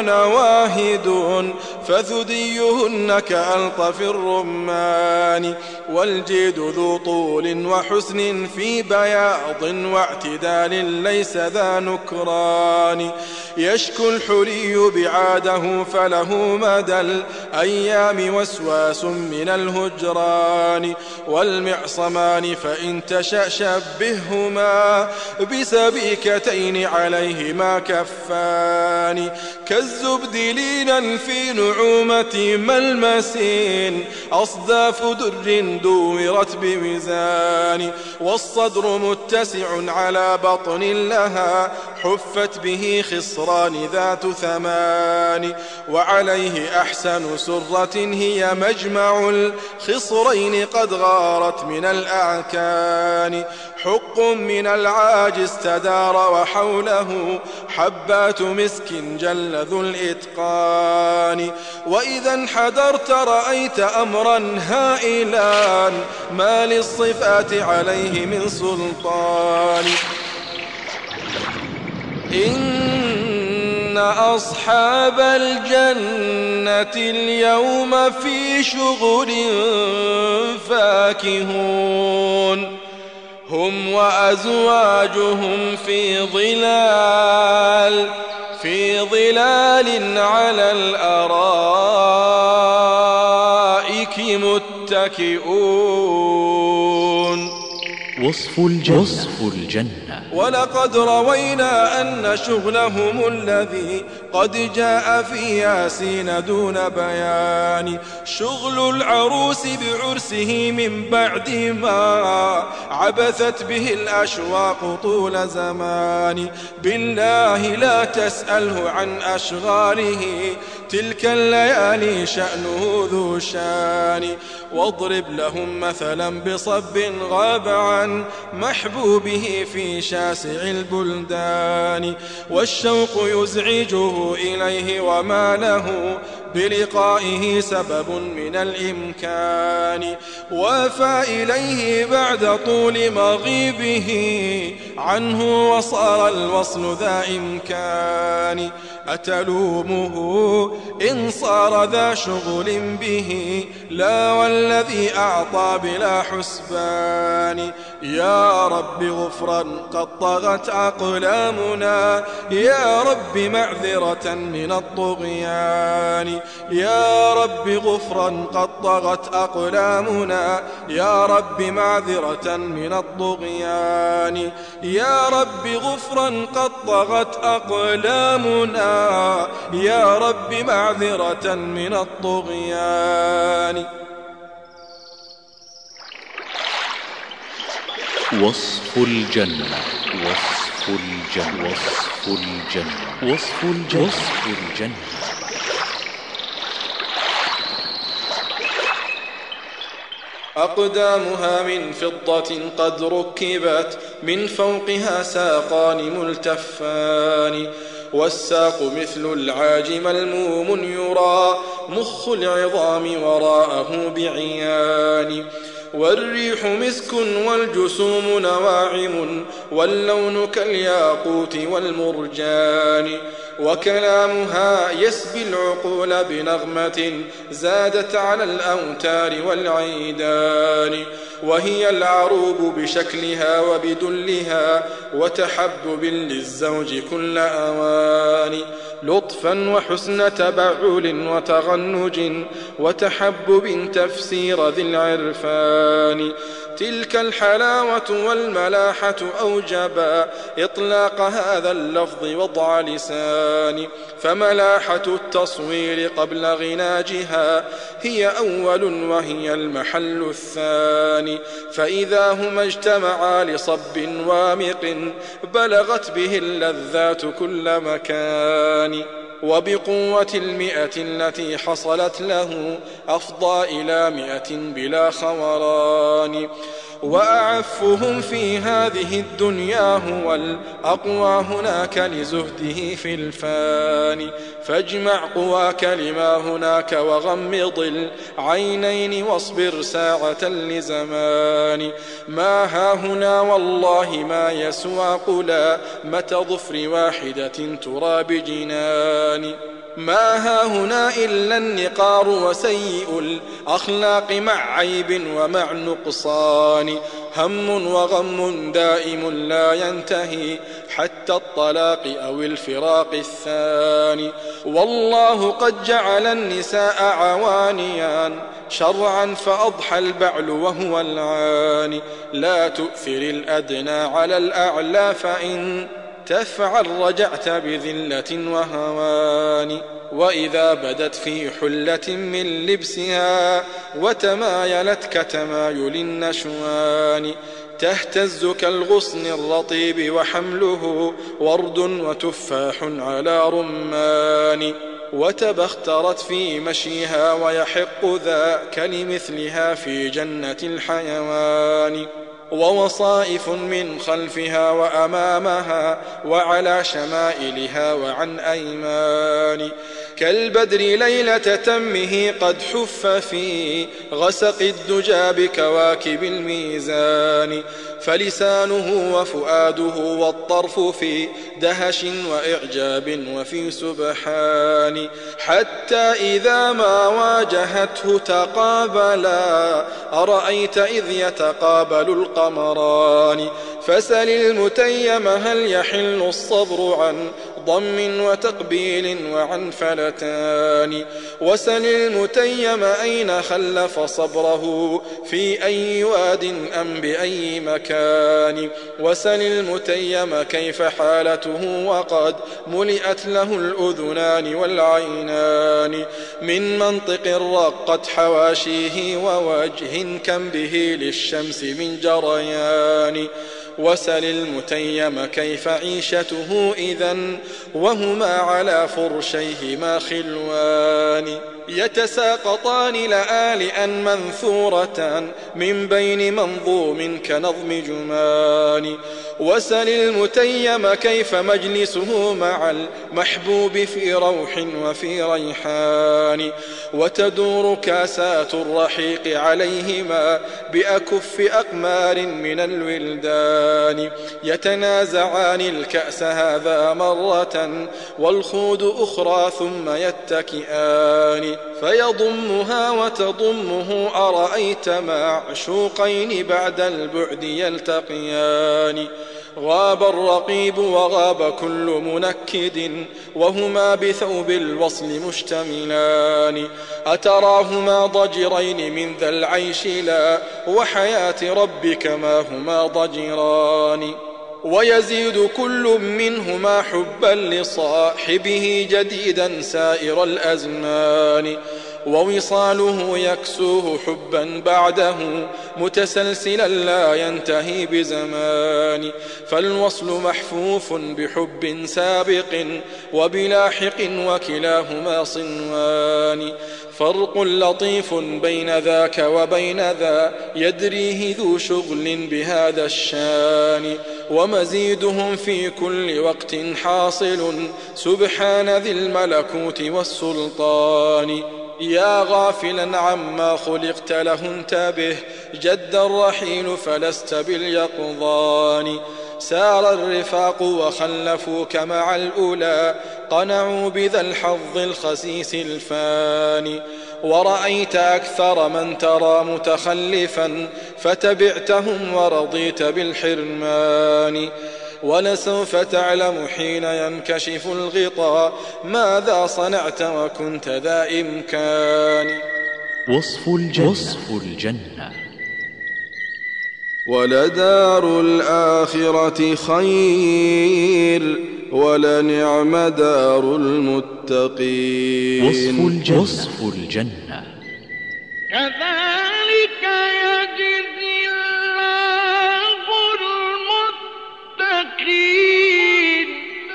ونواهد فثديهن كألطف الرمان والجيد ذو طول وحسن في بياض واعتدال ليس ذا نكران يشكو الحلي بعاده فله مدى الأيام وسواس من الهجران والمعصمان فإن تشأ شبههما بسبيكتين عليهما كفان كالزبد لينا في نعومة ملمسين أصداف در دورت بميزان والصدر متسع على بطن لها حفت به خصران ذات ثمان وعليه أحسن سرة هي مجمع الخصرين قد غارت من الأعكان حق من العاج استدار وحوله حبات مسك جل ذو الإتقان وإذا انحدرت رأيت أمرا هائلا ما للصفات عليه من سلطان إن إن أصحاب الجنة اليوم في شغل فاكهون هم وأزواجهم في ظلال في ظلال على الأرائك متكئون. وصف الجنة, وصف الجنة. ولقد روينا أن شغلهم الذي قد جاء في ياسين دون بيان شغل العروس بعرسه من بعد ما عبثت به الأشواق طول زمان. بالله لا تسأله عن أشغاله تلك الليالي شأنه ذو شان. واضرب لهم مثلا بصب غاب عن محبوبه في شاسع البلدان والشوق يزعجه إليه وما له بلقائه سبب من الإمكان. وافى إليه بعد طول مغيبه عنه وصار الوصل ذا إمكان. أتلومه إن صار ذا شغل به لا والذي أعطى بلا حسبان. يا رب غفرا قد طغت أقلامنا يا رب معذرة من الطغيان. يا رب غفرا قد طغت أقلامنا يا رب معذرة من الطغيان. يا رب غفرا قد طغت أقلامنا يا رب معذرة من الطغيان. وصف الجنة. وصف الجنة. وصف الجنة. وصف الجنة. وصف الجنة. أقدامها من فضة قد ركبت من فوقها ساقان ملتفان. والساق مثل العاج ملموم يرى مخ العظام وراءه بعيان. والريح مسك والجسوم نواعم واللون كالياقوت والمرجان. وكلامها يسبي العقول بنغمة زادت على الأوتار والعيدان. وهي العروب بشكلها وبدلها وتحبب للزوج كل أوان. لطفا وحسن تبعل وتغنج وتحبب تفسير ذي العرفان. تلك الحلاوة والملاحة أوجبا إطلاق هذا اللفظ وضع لسان. فملاحة التصوير قبل غناجها هي أول وهي المحل الثاني. فإذا هما اجتمعا لصب وامق بلغت به اللذات كل مكان. وبقوة المئة التي حصلت له أفضى إلى مئة بلا خوران. وأعفهم في هذه الدنيا هو الأقوى هناك لزهده في الفاني. فاجمع قواك لما هناك وغمض العينين واصبر ساعة لزمان. ما هاهنا والله ما يسوى قلامة ظفر واحدة ترى بجنان. ما هاهنا إلا النقار وسيء الأخلاق مع عيب ومع نقصان. هم وغم دائم لا ينتهي حتى الطلاق أو الفراق الثاني. والله قد جعل النساء عوانيان شرعا فأضحى البعل وهو العاني. لا تؤثر الأدنى على الأعلى فإن تفعل رجعت بذلة وهوان. وإذا بدت في حلة من لبسها وتمايلت كتمايل النشوان. تهتز كالغصن الرطيب وحمله ورد وتفاح على رمان. وتبخترت في مشيها ويحق ذاك لمثلها في جنة الحيوان. ووصائف من خلفها وأمامها وعلى شمائلها وعن أيمان. كالبدر ليلة تمه قد حف في غسق الدجى بكواكب الميزان. فلسانه وفؤاده والطرف في دهش وإعجاب وفي سبحان، حتى إذا ما واجهته تقابلا أرأيت إذ يتقابل القمران. فسل المتيم هل يحل الصبر عن ضم وتقبيل وعن فلتان، وسل المتيم أين خلف صبره في أي واد أم بأي مكان، وسل المتيم كيف حالته وقد ملئت له الأذنان والعينان، من منطق رقت حواشيه ووجه كم به للشمس من جريان، وسل المتيم كيف عيشته إذن وهما على فرشيهما خلوان، يتساقطان لآلئا منثورتان من بين منظوم كنظم جمان، وسل المتيم كيف مجلسه مع المحبوب في روح وفي ريحان، وتدور كاسات الرحيق عليهما بأكف أقمار من الولدان، يتنازعان الكأس هذا مرة والخود أخرى ثم يتكئان، فيضمها وتضمه أرأيت معشوقين بعد البعد يلتقيان، غاب الرقيب وغاب كل منكد وهما بثوب الوصل مشتملان، أتراهما ضجرين من ذا العيش لا وحياة ربك ما هما ضجران، ويزيد كل منهما حبا لصاحبه جديدا سائر الأزمان، ووصاله يكسوه حبا بعده متسلسلا لا ينتهي بزمان، فالوصل محفوف بحب سابق وبلاحق وكلاهما صنوان، فرق لطيف بين ذاك وبين ذا يدريه ذو شغل بهذا الشان، ومزيدهم في كل وقت حاصل سبحان ذي الملكوت والسلطان، يا غافلا عما خلقت له انتبه جد الرحيل فلست باليقظان، سار الرفاق وخلفوك مع الأولى قنعوا بذا الحظ الخسيس الفاني، ورأيت أكثر من ترى متخلفا فتبعتهم ورضيت بالحرمان، ولسوف تعلم حين ينكشف الغطاء ماذا صنعت وكنت ذا إمكان. وصف الجنة, وصف الجنة ولدار الآخرة خير ولنعم دار المتقين. وصف الجنة, وصف الجنة كذلك يجزي الله المتقين.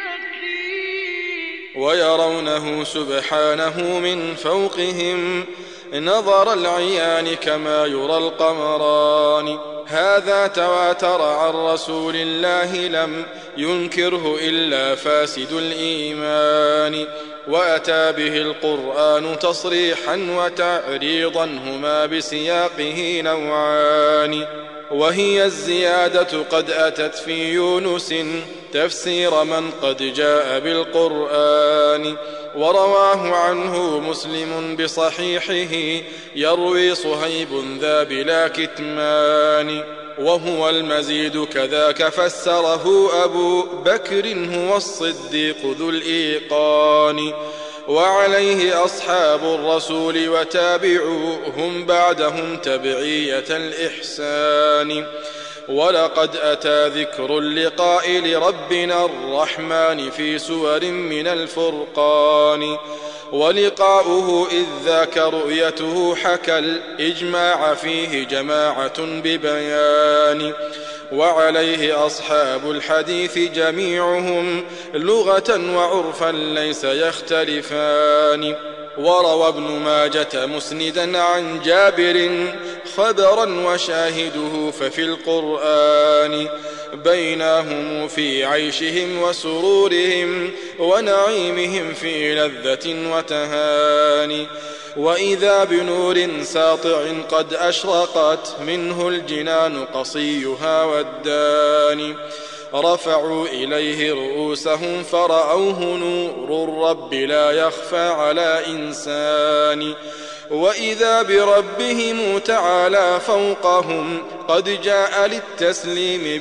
ويرونه سبحانه من فوقهم نظر العيان كما يرى القمران، هذا تواتر عن رسول الله لم ينكره إلا فاسد الإيمان، وأتى به القرآن تصريحا وتعريضا هما بسياقه نوعان، وهي الزيادة قد أتت في يونس تفسير من قد جاء بالقرآن، ورواه عنه مسلم بصحيحه يروي صهيب ذا بلا كتمان، وهو المزيد كذاك فسره أبو بكر هو الصديق ذو الإيقان، وعليه أصحاب الرسول وتابعوهم بعدهم تبعية الإحسان، ولقد أتى ذكر اللقاء لربنا الرحمن في سور من الفرقان، ولقاؤه إذ ذاك رؤيته حكى الإجماع فيه جماعة ببيان، وعليه أصحاب الحديث جميعهم لغة وعرفا ليس يختلفان، وروى ابن ماجة مسندا عن جابر خبرا وشاهده ففي القرآن، بينهم في عيشهم وسرورهم ونعيمهم في لذة وتهاني، وإذا بنور ساطع قد أشرقت منه الجنان قصيها والداني رفعوا إليه رؤوسهم فرأوه نور الرب لا يخفى على إنسان وإذا بربهم تعالى فوقهم قد جاء للتسليم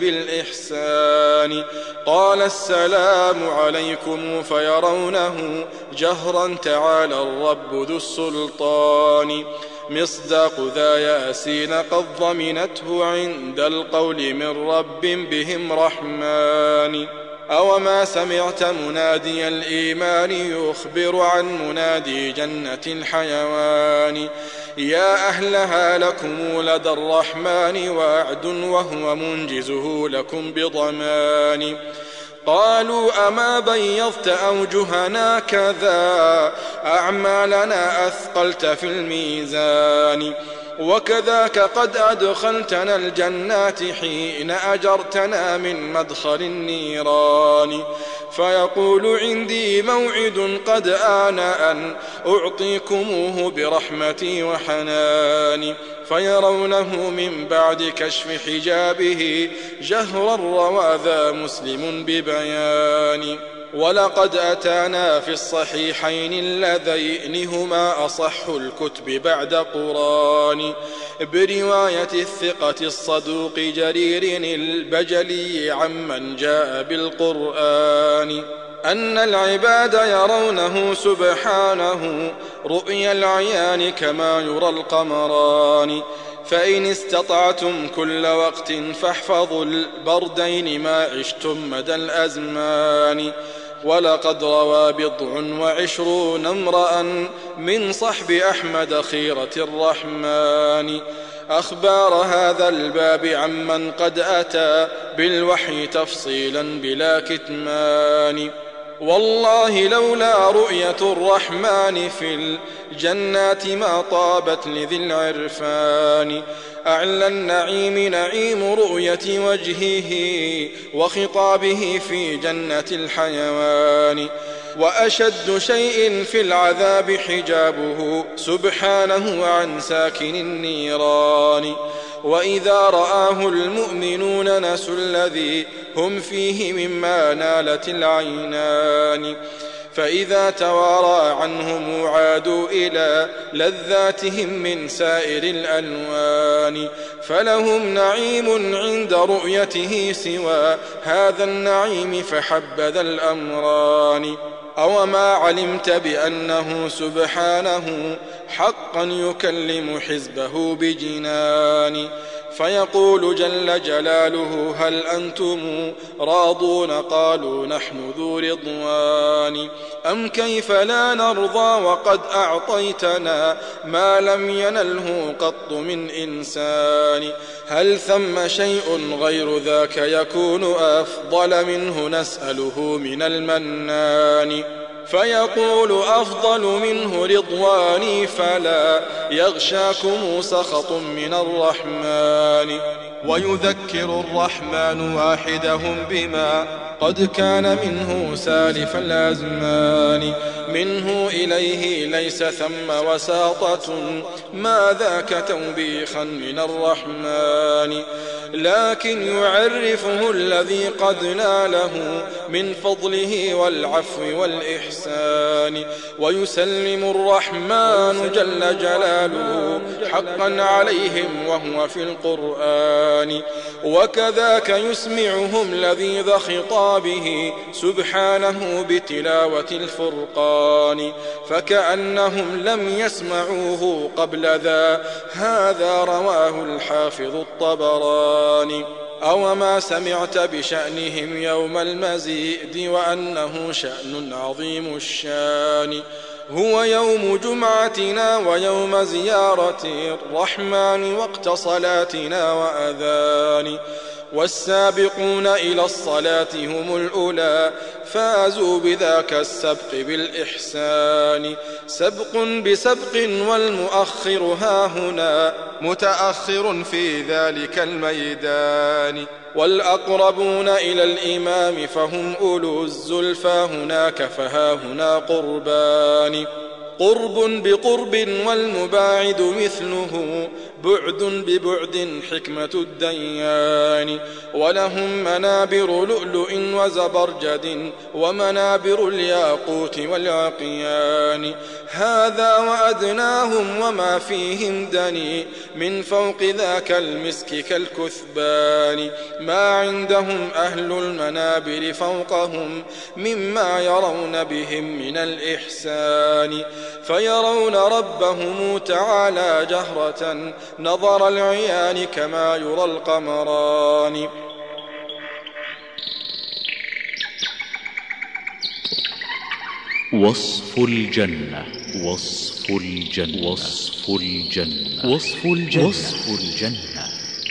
بالإحسان قال السلام عليكم فيرونه جهرا تعالى الرب ذو السلطان مصداق ذا ياسين قد ضمنته عند القول من رب بهم رحمن أوما سمعت منادي الإيمان يخبر عن منادي جنة الحيوان يا أهلها لكم لدى الرحمن وعد وهو منجزه لكم بضمان قالوا أما بيضت أوجهنا كذا أعمالنا أثقلت في الميزان وكذاك قد أدخلتنا الجنات حين أجرتنا من مدخل النيران فيقول عندي موعد قد آن أن أعطيكموه برحمتي وحناني فيرونه من بعد كشف حجابه جهرا روى ذا مسلم ببيان ولقد أتانا في الصحيحين اللذين هما أصح الكتب بعد قران برواية الثقة الصدوق جرير البجلي عمن جاء بالقرآن أن العباد يرونه سبحانه رؤيا العيان كما يرى القمران فإن استطعتم كل وقت فاحفظوا البردين ما عشتم مدى الأزمان ولقد روى بضع وعشرون امرأ من صحب أحمد خيرة الرحمن أخبار هذا الباب عمن قد أتى بالوحي تفصيلا بلا كتمان والله لولا رؤية الرحمن في الجنات ما طابت لذي العرفان أعلى النعيم نعيم رؤية وجهه وخطابه في جنة الحيوان وأشد شيء في العذاب حجابه سبحانه عن ساكن النيران وإذا رآه المؤمنون نسوا الذي هم فيه مما نالت العينان فإذا توارى عنهم عادوا إلى لذاتهم من سائر الألوان فلهم نعيم عند رؤيته سوى هذا النعيم فحبذا الأمران أوما علمت بأنه سبحانه حقا يكلم حزبه بجنان فيقول جل جلاله هل أنتم راضون قالوا نحن ذو رضوان أم كيف لا نرضى وقد أعطيتنا ما لم ينله قط من إنسان هل ثم شيء غير ذاك يكون أفضل منه نسأله من المنان فيقول أفضل منه رضواني فلا يغشاكم سخط من الرحمن ويذكر الرحمن واحدهم بما قد كان منه سالف الأزمان منه إليه ليس ثم وساطة ما ذاك توبيخا من الرحمن لكن يعرفه الذي قد ناله من فضله والعفو والإحسان ويسلم الرحمن جل جلاله حقا عليهم وهو في القرآن وكذاك يسمعهم لذيذ خطابه سبحانه بتلاوة الفرقان فكأنهم لم يسمعوه قبل ذا هذا رواه الحافظ الطبراني أوما سمعت بشأنهم يوم المزيد وأنه شأن عظيم الشان هو يوم جمعتنا ويوم زيارة الرحمن وقت صلاتنا وأذان والسابقون إلى الصلاة هم الأولى فازوا بذاك السبق بالإحسان سبق بسبق والمؤخر هاهنا متأخر في ذلك الميدان والأقربون إلى الإمام فهم أولو الزلفى هناك فهاهنا قربان قرب بقرب والمباعد مثله بعد ببعد حكمة الديان ولهم منابر لؤلؤ وزبرجد ومنابر الياقوت والعقيان هذا وأدناهم وما فيهم دني من فوق ذاك المسك كالكثبان ما عندهم أهل المنابر فوقهم مما يرون بهم من الإحسان فيرون ربهم تعالى جهرة نظر العيان كما يرى القمران وصف الجنة وصف الجنة وصف الجنة وصف الجنة وصف الجنة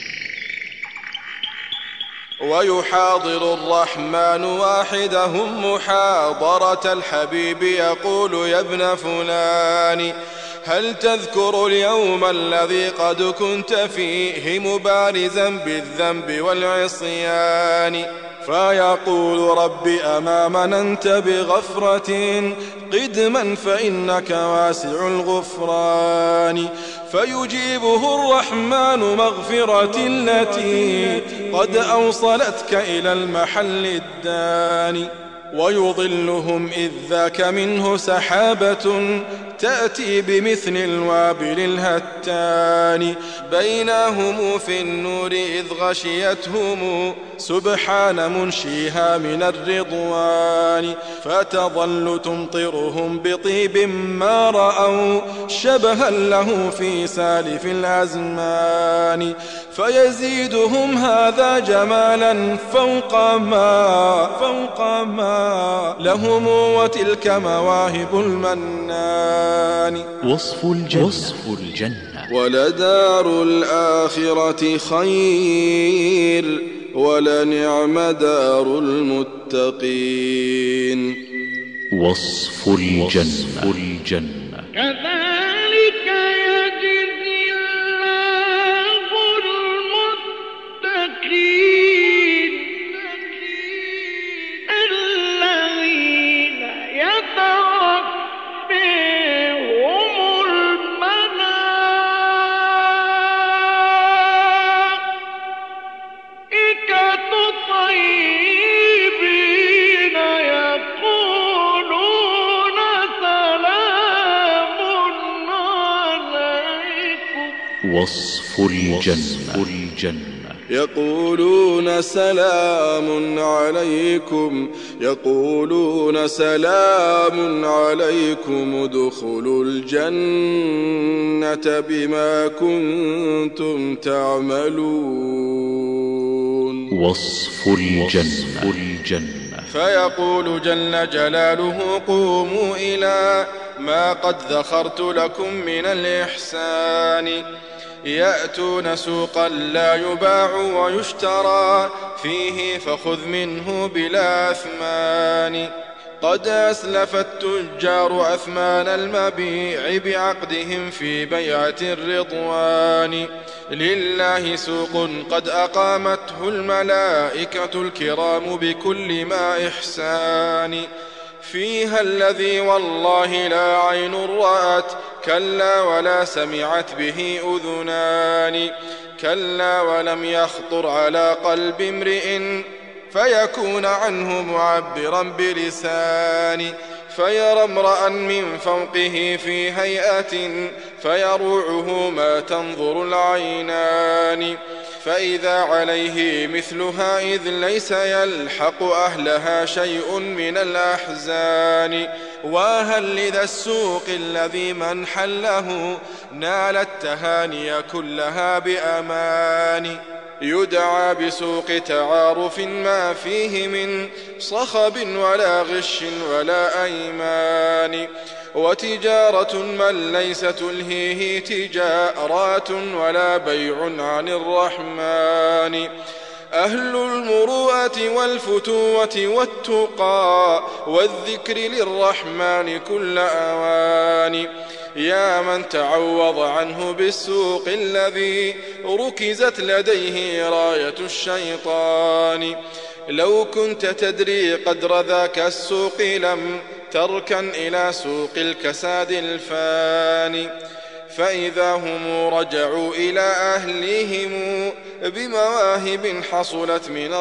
ويحاضر الرحمن واحدهم محاضرة الحبيب يقول يا ابن فلان هل تذكر اليوم الذي قد كنت فيه مبارزا بالذنب والعصيان فيقول رب أما مننت بغفرة قدما فإنك واسع الغفران فيجيبه الرحمن مغفرة التي قد أوصلتك إلى المحل الداني ويضلهم إذ ذاك منه سحابة تأتي بمثل الوابل الهتان بينهم في النور إذ غشيتهم سبحان منشيها من الرضوان فتظل تمطرهم بطيب ما رأوا شبها له في سالف الأزمان فيزيدهم هذا جمالا فوق ما فوق ما لهم وتلك مواهب المنان وصف الجنة وصف الجنة ولدار الآخرة خير ولنعم دار المتقين وصف الجنة الجنة كذلك يجزي الله المتقين الذين يتوفيهم الملائكة طيبين يقولون سلام عليكم وصف الجنة الجنة يقولون سلام عليكم يقولون سلام عليكم ادخلوا الجنة بما كنتم تعملون وصف الجنة الجنة فيقول جل جلاله قوموا إلى ما قد ذخرت لكم من الإحسان يأتون سوقا لا يباع ويشترى فيه فخذ منه بلا أثمان قد أسلف التجار أثمان المبيع بعقدهم في بيعة الرضوان لله سوق قد أقامته الملائكة الكرام بكل ما إحسان فيها الذي والله لا عين رأت كلا ولا سمعت به أذنان كلا ولم يخطر على قلب امرئ فيكون عنه معبرا بلسان فيرى امرأ من فوقه في هيئة فيروعه ما تنظر العينان فإذا عليه مثلها إذ ليس يلحق أهلها شيء من الأحزان وهل لذا السوق الذي من حله نال التهاني كلها بأمان يدعى بسوق تعارف ما فيه من صخب ولا غش ولا أيمان وتجارة من ليس تلهيه تجارات ولا بيع عن الرحمن أهل المروءة والفتوة والتقى والذكر للرحمن كل أوان يا من تعوض عنه بالسوق الذي ركزت لديه راية الشيطان لو كنت تدري قدر ذاك السوق لم تركا إلى سوق الكساد الفاني. فإذا هم رجعوا إلى أهلهم بمواهب حصلت من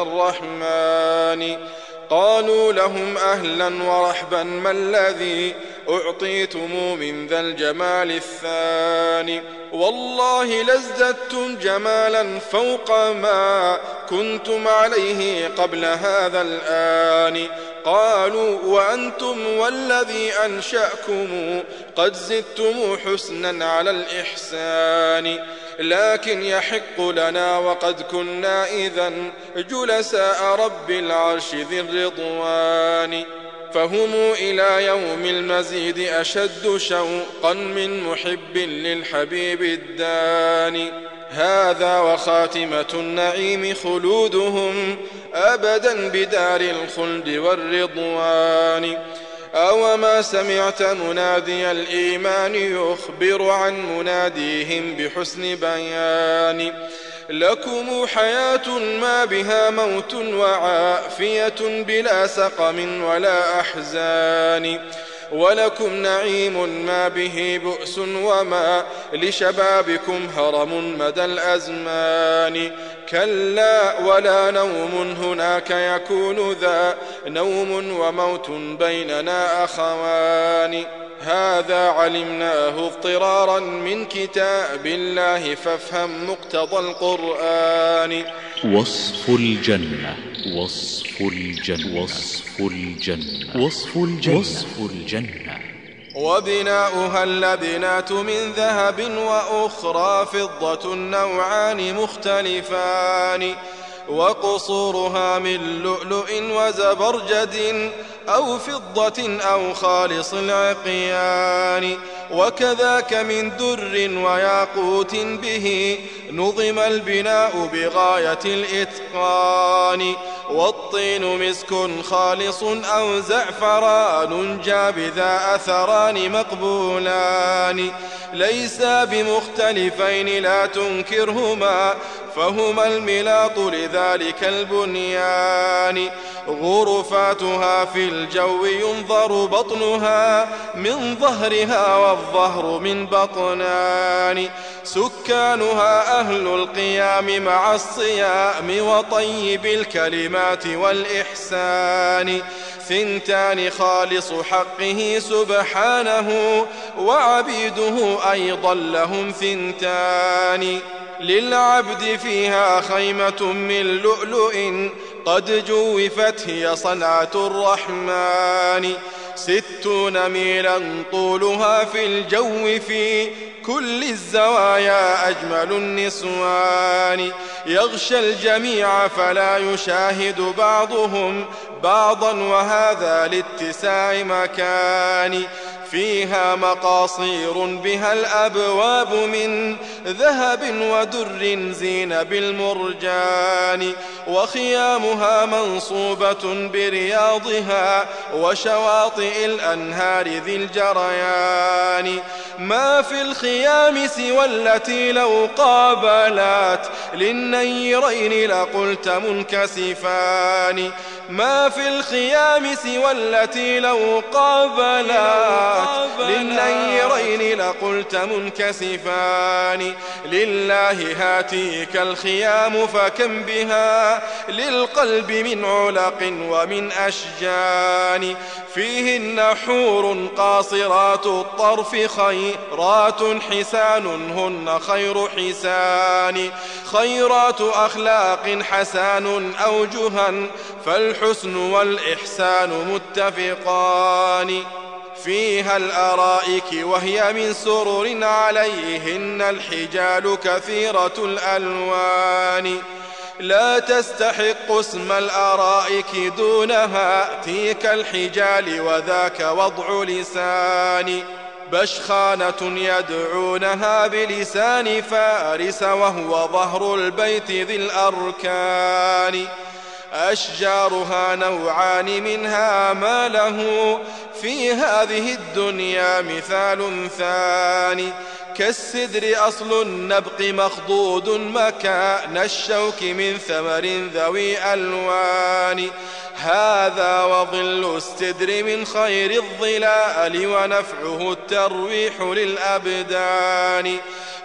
الرحمن قالوا لهم أهلا ورحبا ما الذي أعطيتم من ذا الجمال الثاني والله لازددتم جمالا فوق ما كنتم عليه قبل هذا الآن. قالوا وأنتم والذي أنشأكم قد زدتم حسنا على الإحسان لكن يحق لنا وقد كنا إذن جلساء رب العرش ذي الرضوان. فهم إلى يوم المزيد أشد شوقا من محب للحبيب الداني. هذا وخاتمة النعيم خلودهم أبدا بدار الخلد والرضوان. أوما سمعت منادي الإيمان يخبر عن مناديهم بحسن بيان لكم حياة ما بها موت وعافية بلا سقم ولا أحزان ولكم نعيم ما به بؤس وما لشبابكم هرم مدى الأزمان. كلا ولا نوم هناك يكون ذا نوم وموت بيننا أخوان. هذا علمناه اضطرارا من كتاب الله فافهم مقتضى القرآن. وصف الجنة وصف الجنة وصف الجنة وصف الجنة وصف الجنة وبناؤها اللبنات من ذهب وأخرى فضة نوعان مختلفان وقصورها من لؤلؤ وزبرجد أو فضة أو خالص العقيان وكذاك من در وياقوت به نظم البناء بغاية الإتقان. والطين مسك خالص أو زعفران جاب ذا أثران مقبولان ليس بمختلفين لا تنكرهما فهما الملاط لذلك البنيان. غرفاتها في الجو ينظر بطنها من ظهرها والظهر من بطنان. سكانها أهل القيام مع الصيام وطيب الكلمات والإحسان. ثنتان خالص حقه سبحانه وعبيده أيضا لهم ثنتان. للعبد فيها خيمة من لؤلؤ قد جوفت هي صنعة الرحمن. ستون ميلا طولها في الجو في كل الزوايا أجمل النسوان. يغشى الجميع فلا يشاهد بعضهم بعضا وهذا لاتساع مكان. فيها مقاصير بها الأبواب من ذهب ودر زين بالمرجان. وخيامها منصوبة برياضها وشواطئ الأنهار ذي الجريان. ما في الخيام سوى التي لو قابلت للنيرين لقلت منكسفان. ما في الخيام سوى التي لو قابلت للنيرين لقلت منكسفان. لله هاتيك الخيام فكم بها للقلب من علق ومن أشجان. فيهن حور قاصرات الطرف خيرات حسان هن خير حسان. خيرات أخلاق حسان أوجها فالحسن والإحسان متفقان. فيها الأرائك وهي من سرر عليهن الحجال كثيرة الألوان. لا تستحق اسم الأرائك دونها تلك الحجال وذاك وضع لسان. بشخانة يدعونها بلسان فارس وهو ظهر البيت ذي الأركان. أشجارها نوعان منها ما له في هذه الدنيا مثال ثاني. كالسدر أصل النبق مخضود مكان الشوك من ثمر ذوي ألوان هذا وظل السدر من خير الظلال ونفعه الترويح للأبدان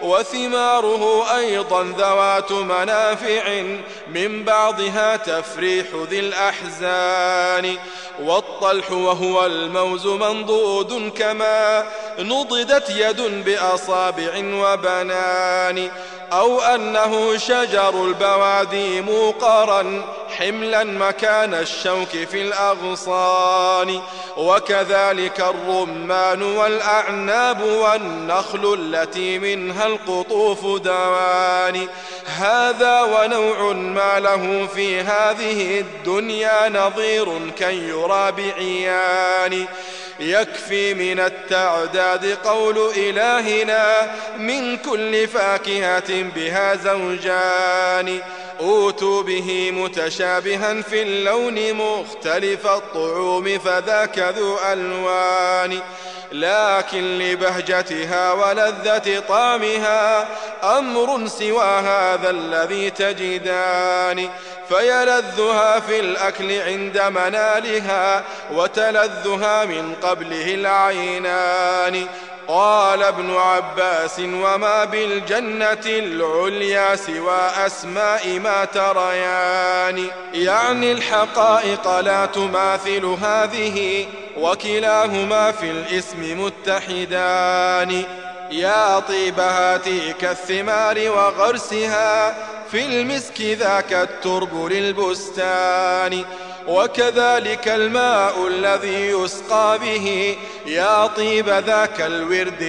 وثماره أيضا ذوات منافع من بعضها تفريح ذي الأحزان والطلح وهو الموز منضود كما نضدت يد بأصابع وبنان أو أنه شجر البوادي موقرا حملا مكان الشوك في الأغصان وكذلك الرمان والأعناب والنخل التي منها القطوف دوان هذا ونوع ما له في هذه الدنيا نظير كي يرى بعيان يكفي من التعداد قول إلهنا من كل فاكهة بها زوجان أوتوا به متشابها في اللون مختلف الطعوم فذاك ذو ألوان لكن لبهجتها ولذة طعمها أمر سوى هذا الذي تجدان فيلذها في الأكل عند منالها وتلذها من قبله العينان قال ابن عباس وما بالجنة العليا سوى أسماء ما تريان يعني الحقائق لا تماثل هذه وكلاهما في الاسم متحدان يا طيب هاتيك الثمار وغرسها في المسك ذاك الترب للبستان وكذلك الماء الذي يسقى به يا طيب ذاك الورد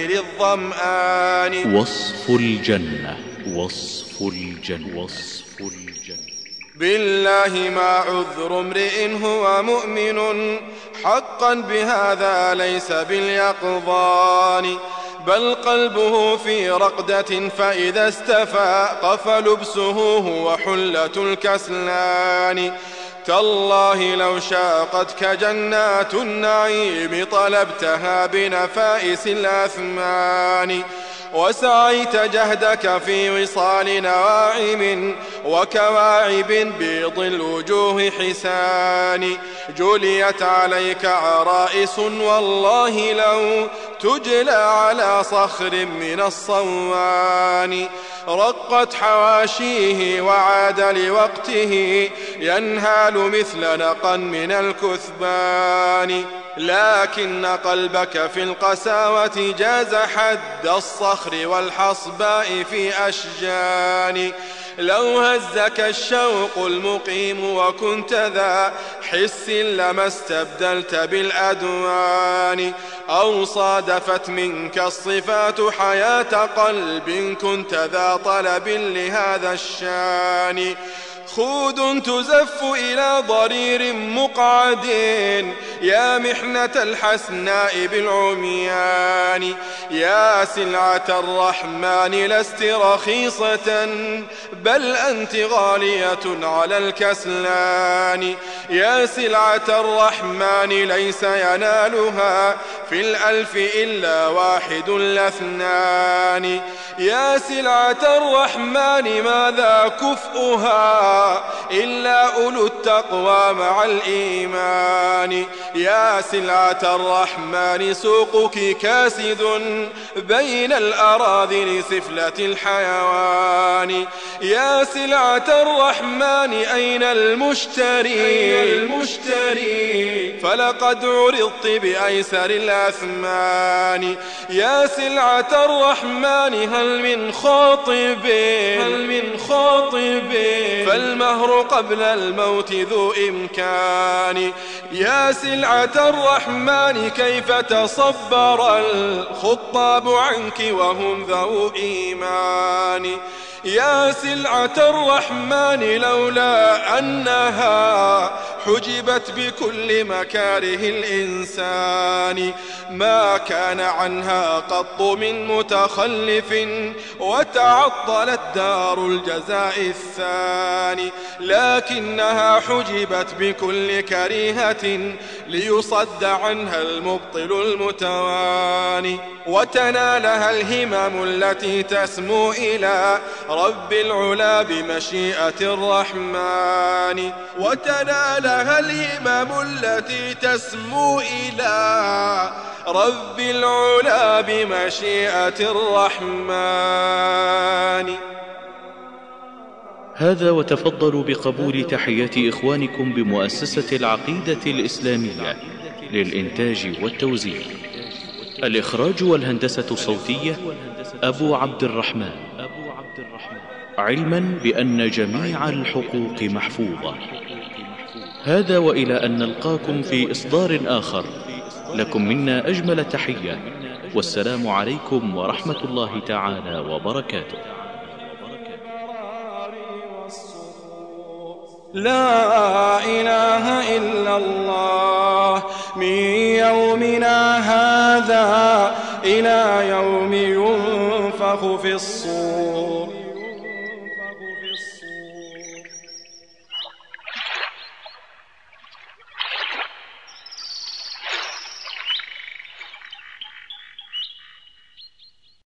للظمآن وصف الجنة وصف الجنة وصف الجنة بالله ما عذر امرئ هو مؤمن حقا بهذا ليس باليقظان بل قلبه في رقدة فإذا استفاق فلبسه هو حلة الكسلان تالله لو شاقتك جنات النعيم طلبتها بنفائس الأثمان وسعيت جهدك في وصال نواعم وكواعب بيض الوجوه حسان جليت عليك عرائس والله لو تجلى على صخر من الصوان رقت حواشيه وعاد لوقته ينهال مثل نقا من الكثبان لكن قلبك في القساوة جاز حد الصخر والحصباء في أشجان لو هزك الشوق المقيم وكنت ذا حس لما استبدلت بالأدوان أو صادفت منك الصفات حياة قلب كنت ذا طلب لهذا الشان خود تزف إلى ضرير مقعد يا محنة الحسناء بالعميان يا سلعة الرحمن لست رخيصة بل أنت غالية على الكسلان يا سلعة الرحمن ليس ينالها في الألف إلا واحد لاثنان يا سلعة الرحمن ماذا كفؤها إلا أولو التقوى مع الإيمان يا سلعة الرحمن سوقك كاسد بين الأراذل سفلة الحيوان يا سلعة الرحمن أين المشتري, أين المشتري فلقد عرضت بأيسر الأثمان يا سلعة الرحمن هل من خاطب هل من خاطب فالمهر قبل الموت ذو إمكان يا سلعة الرحمن كيف تصبر الخطاب عنك وهم ذو إيمان يا سلعة الرحمن لولا أنها حجبت بكل مكاره الإنسان، ما كان عنها قط من متخلف، وتعطلت دار الجزاء الثاني، لكنها حجبت بكل كريهة ليصد عنها المبطل المتواني، وتنالها الهمم التي تسمو إلى رب العلا بمشيئة الرحمن، وتنالها الهمم التي تسمو إلى رب العلا بمشيئة الرحمن. هذا وتفضلوا بقبول تحيات إخوانكم بمؤسسة العقيدة الإسلامية للإنتاج والتوزيع. الإخراج والهندسة الصوتية أبو عبد الرحمن، علما بأن جميع الحقوق محفوظة. هذا وإلى أن نلقاكم في إصدار آخر، لكم منا أجمل تحية، والسلام عليكم ورحمة الله تعالى وبركاته. لا إله إلا الله، من يومنا هذا إلى يوم ينفخ في الصور.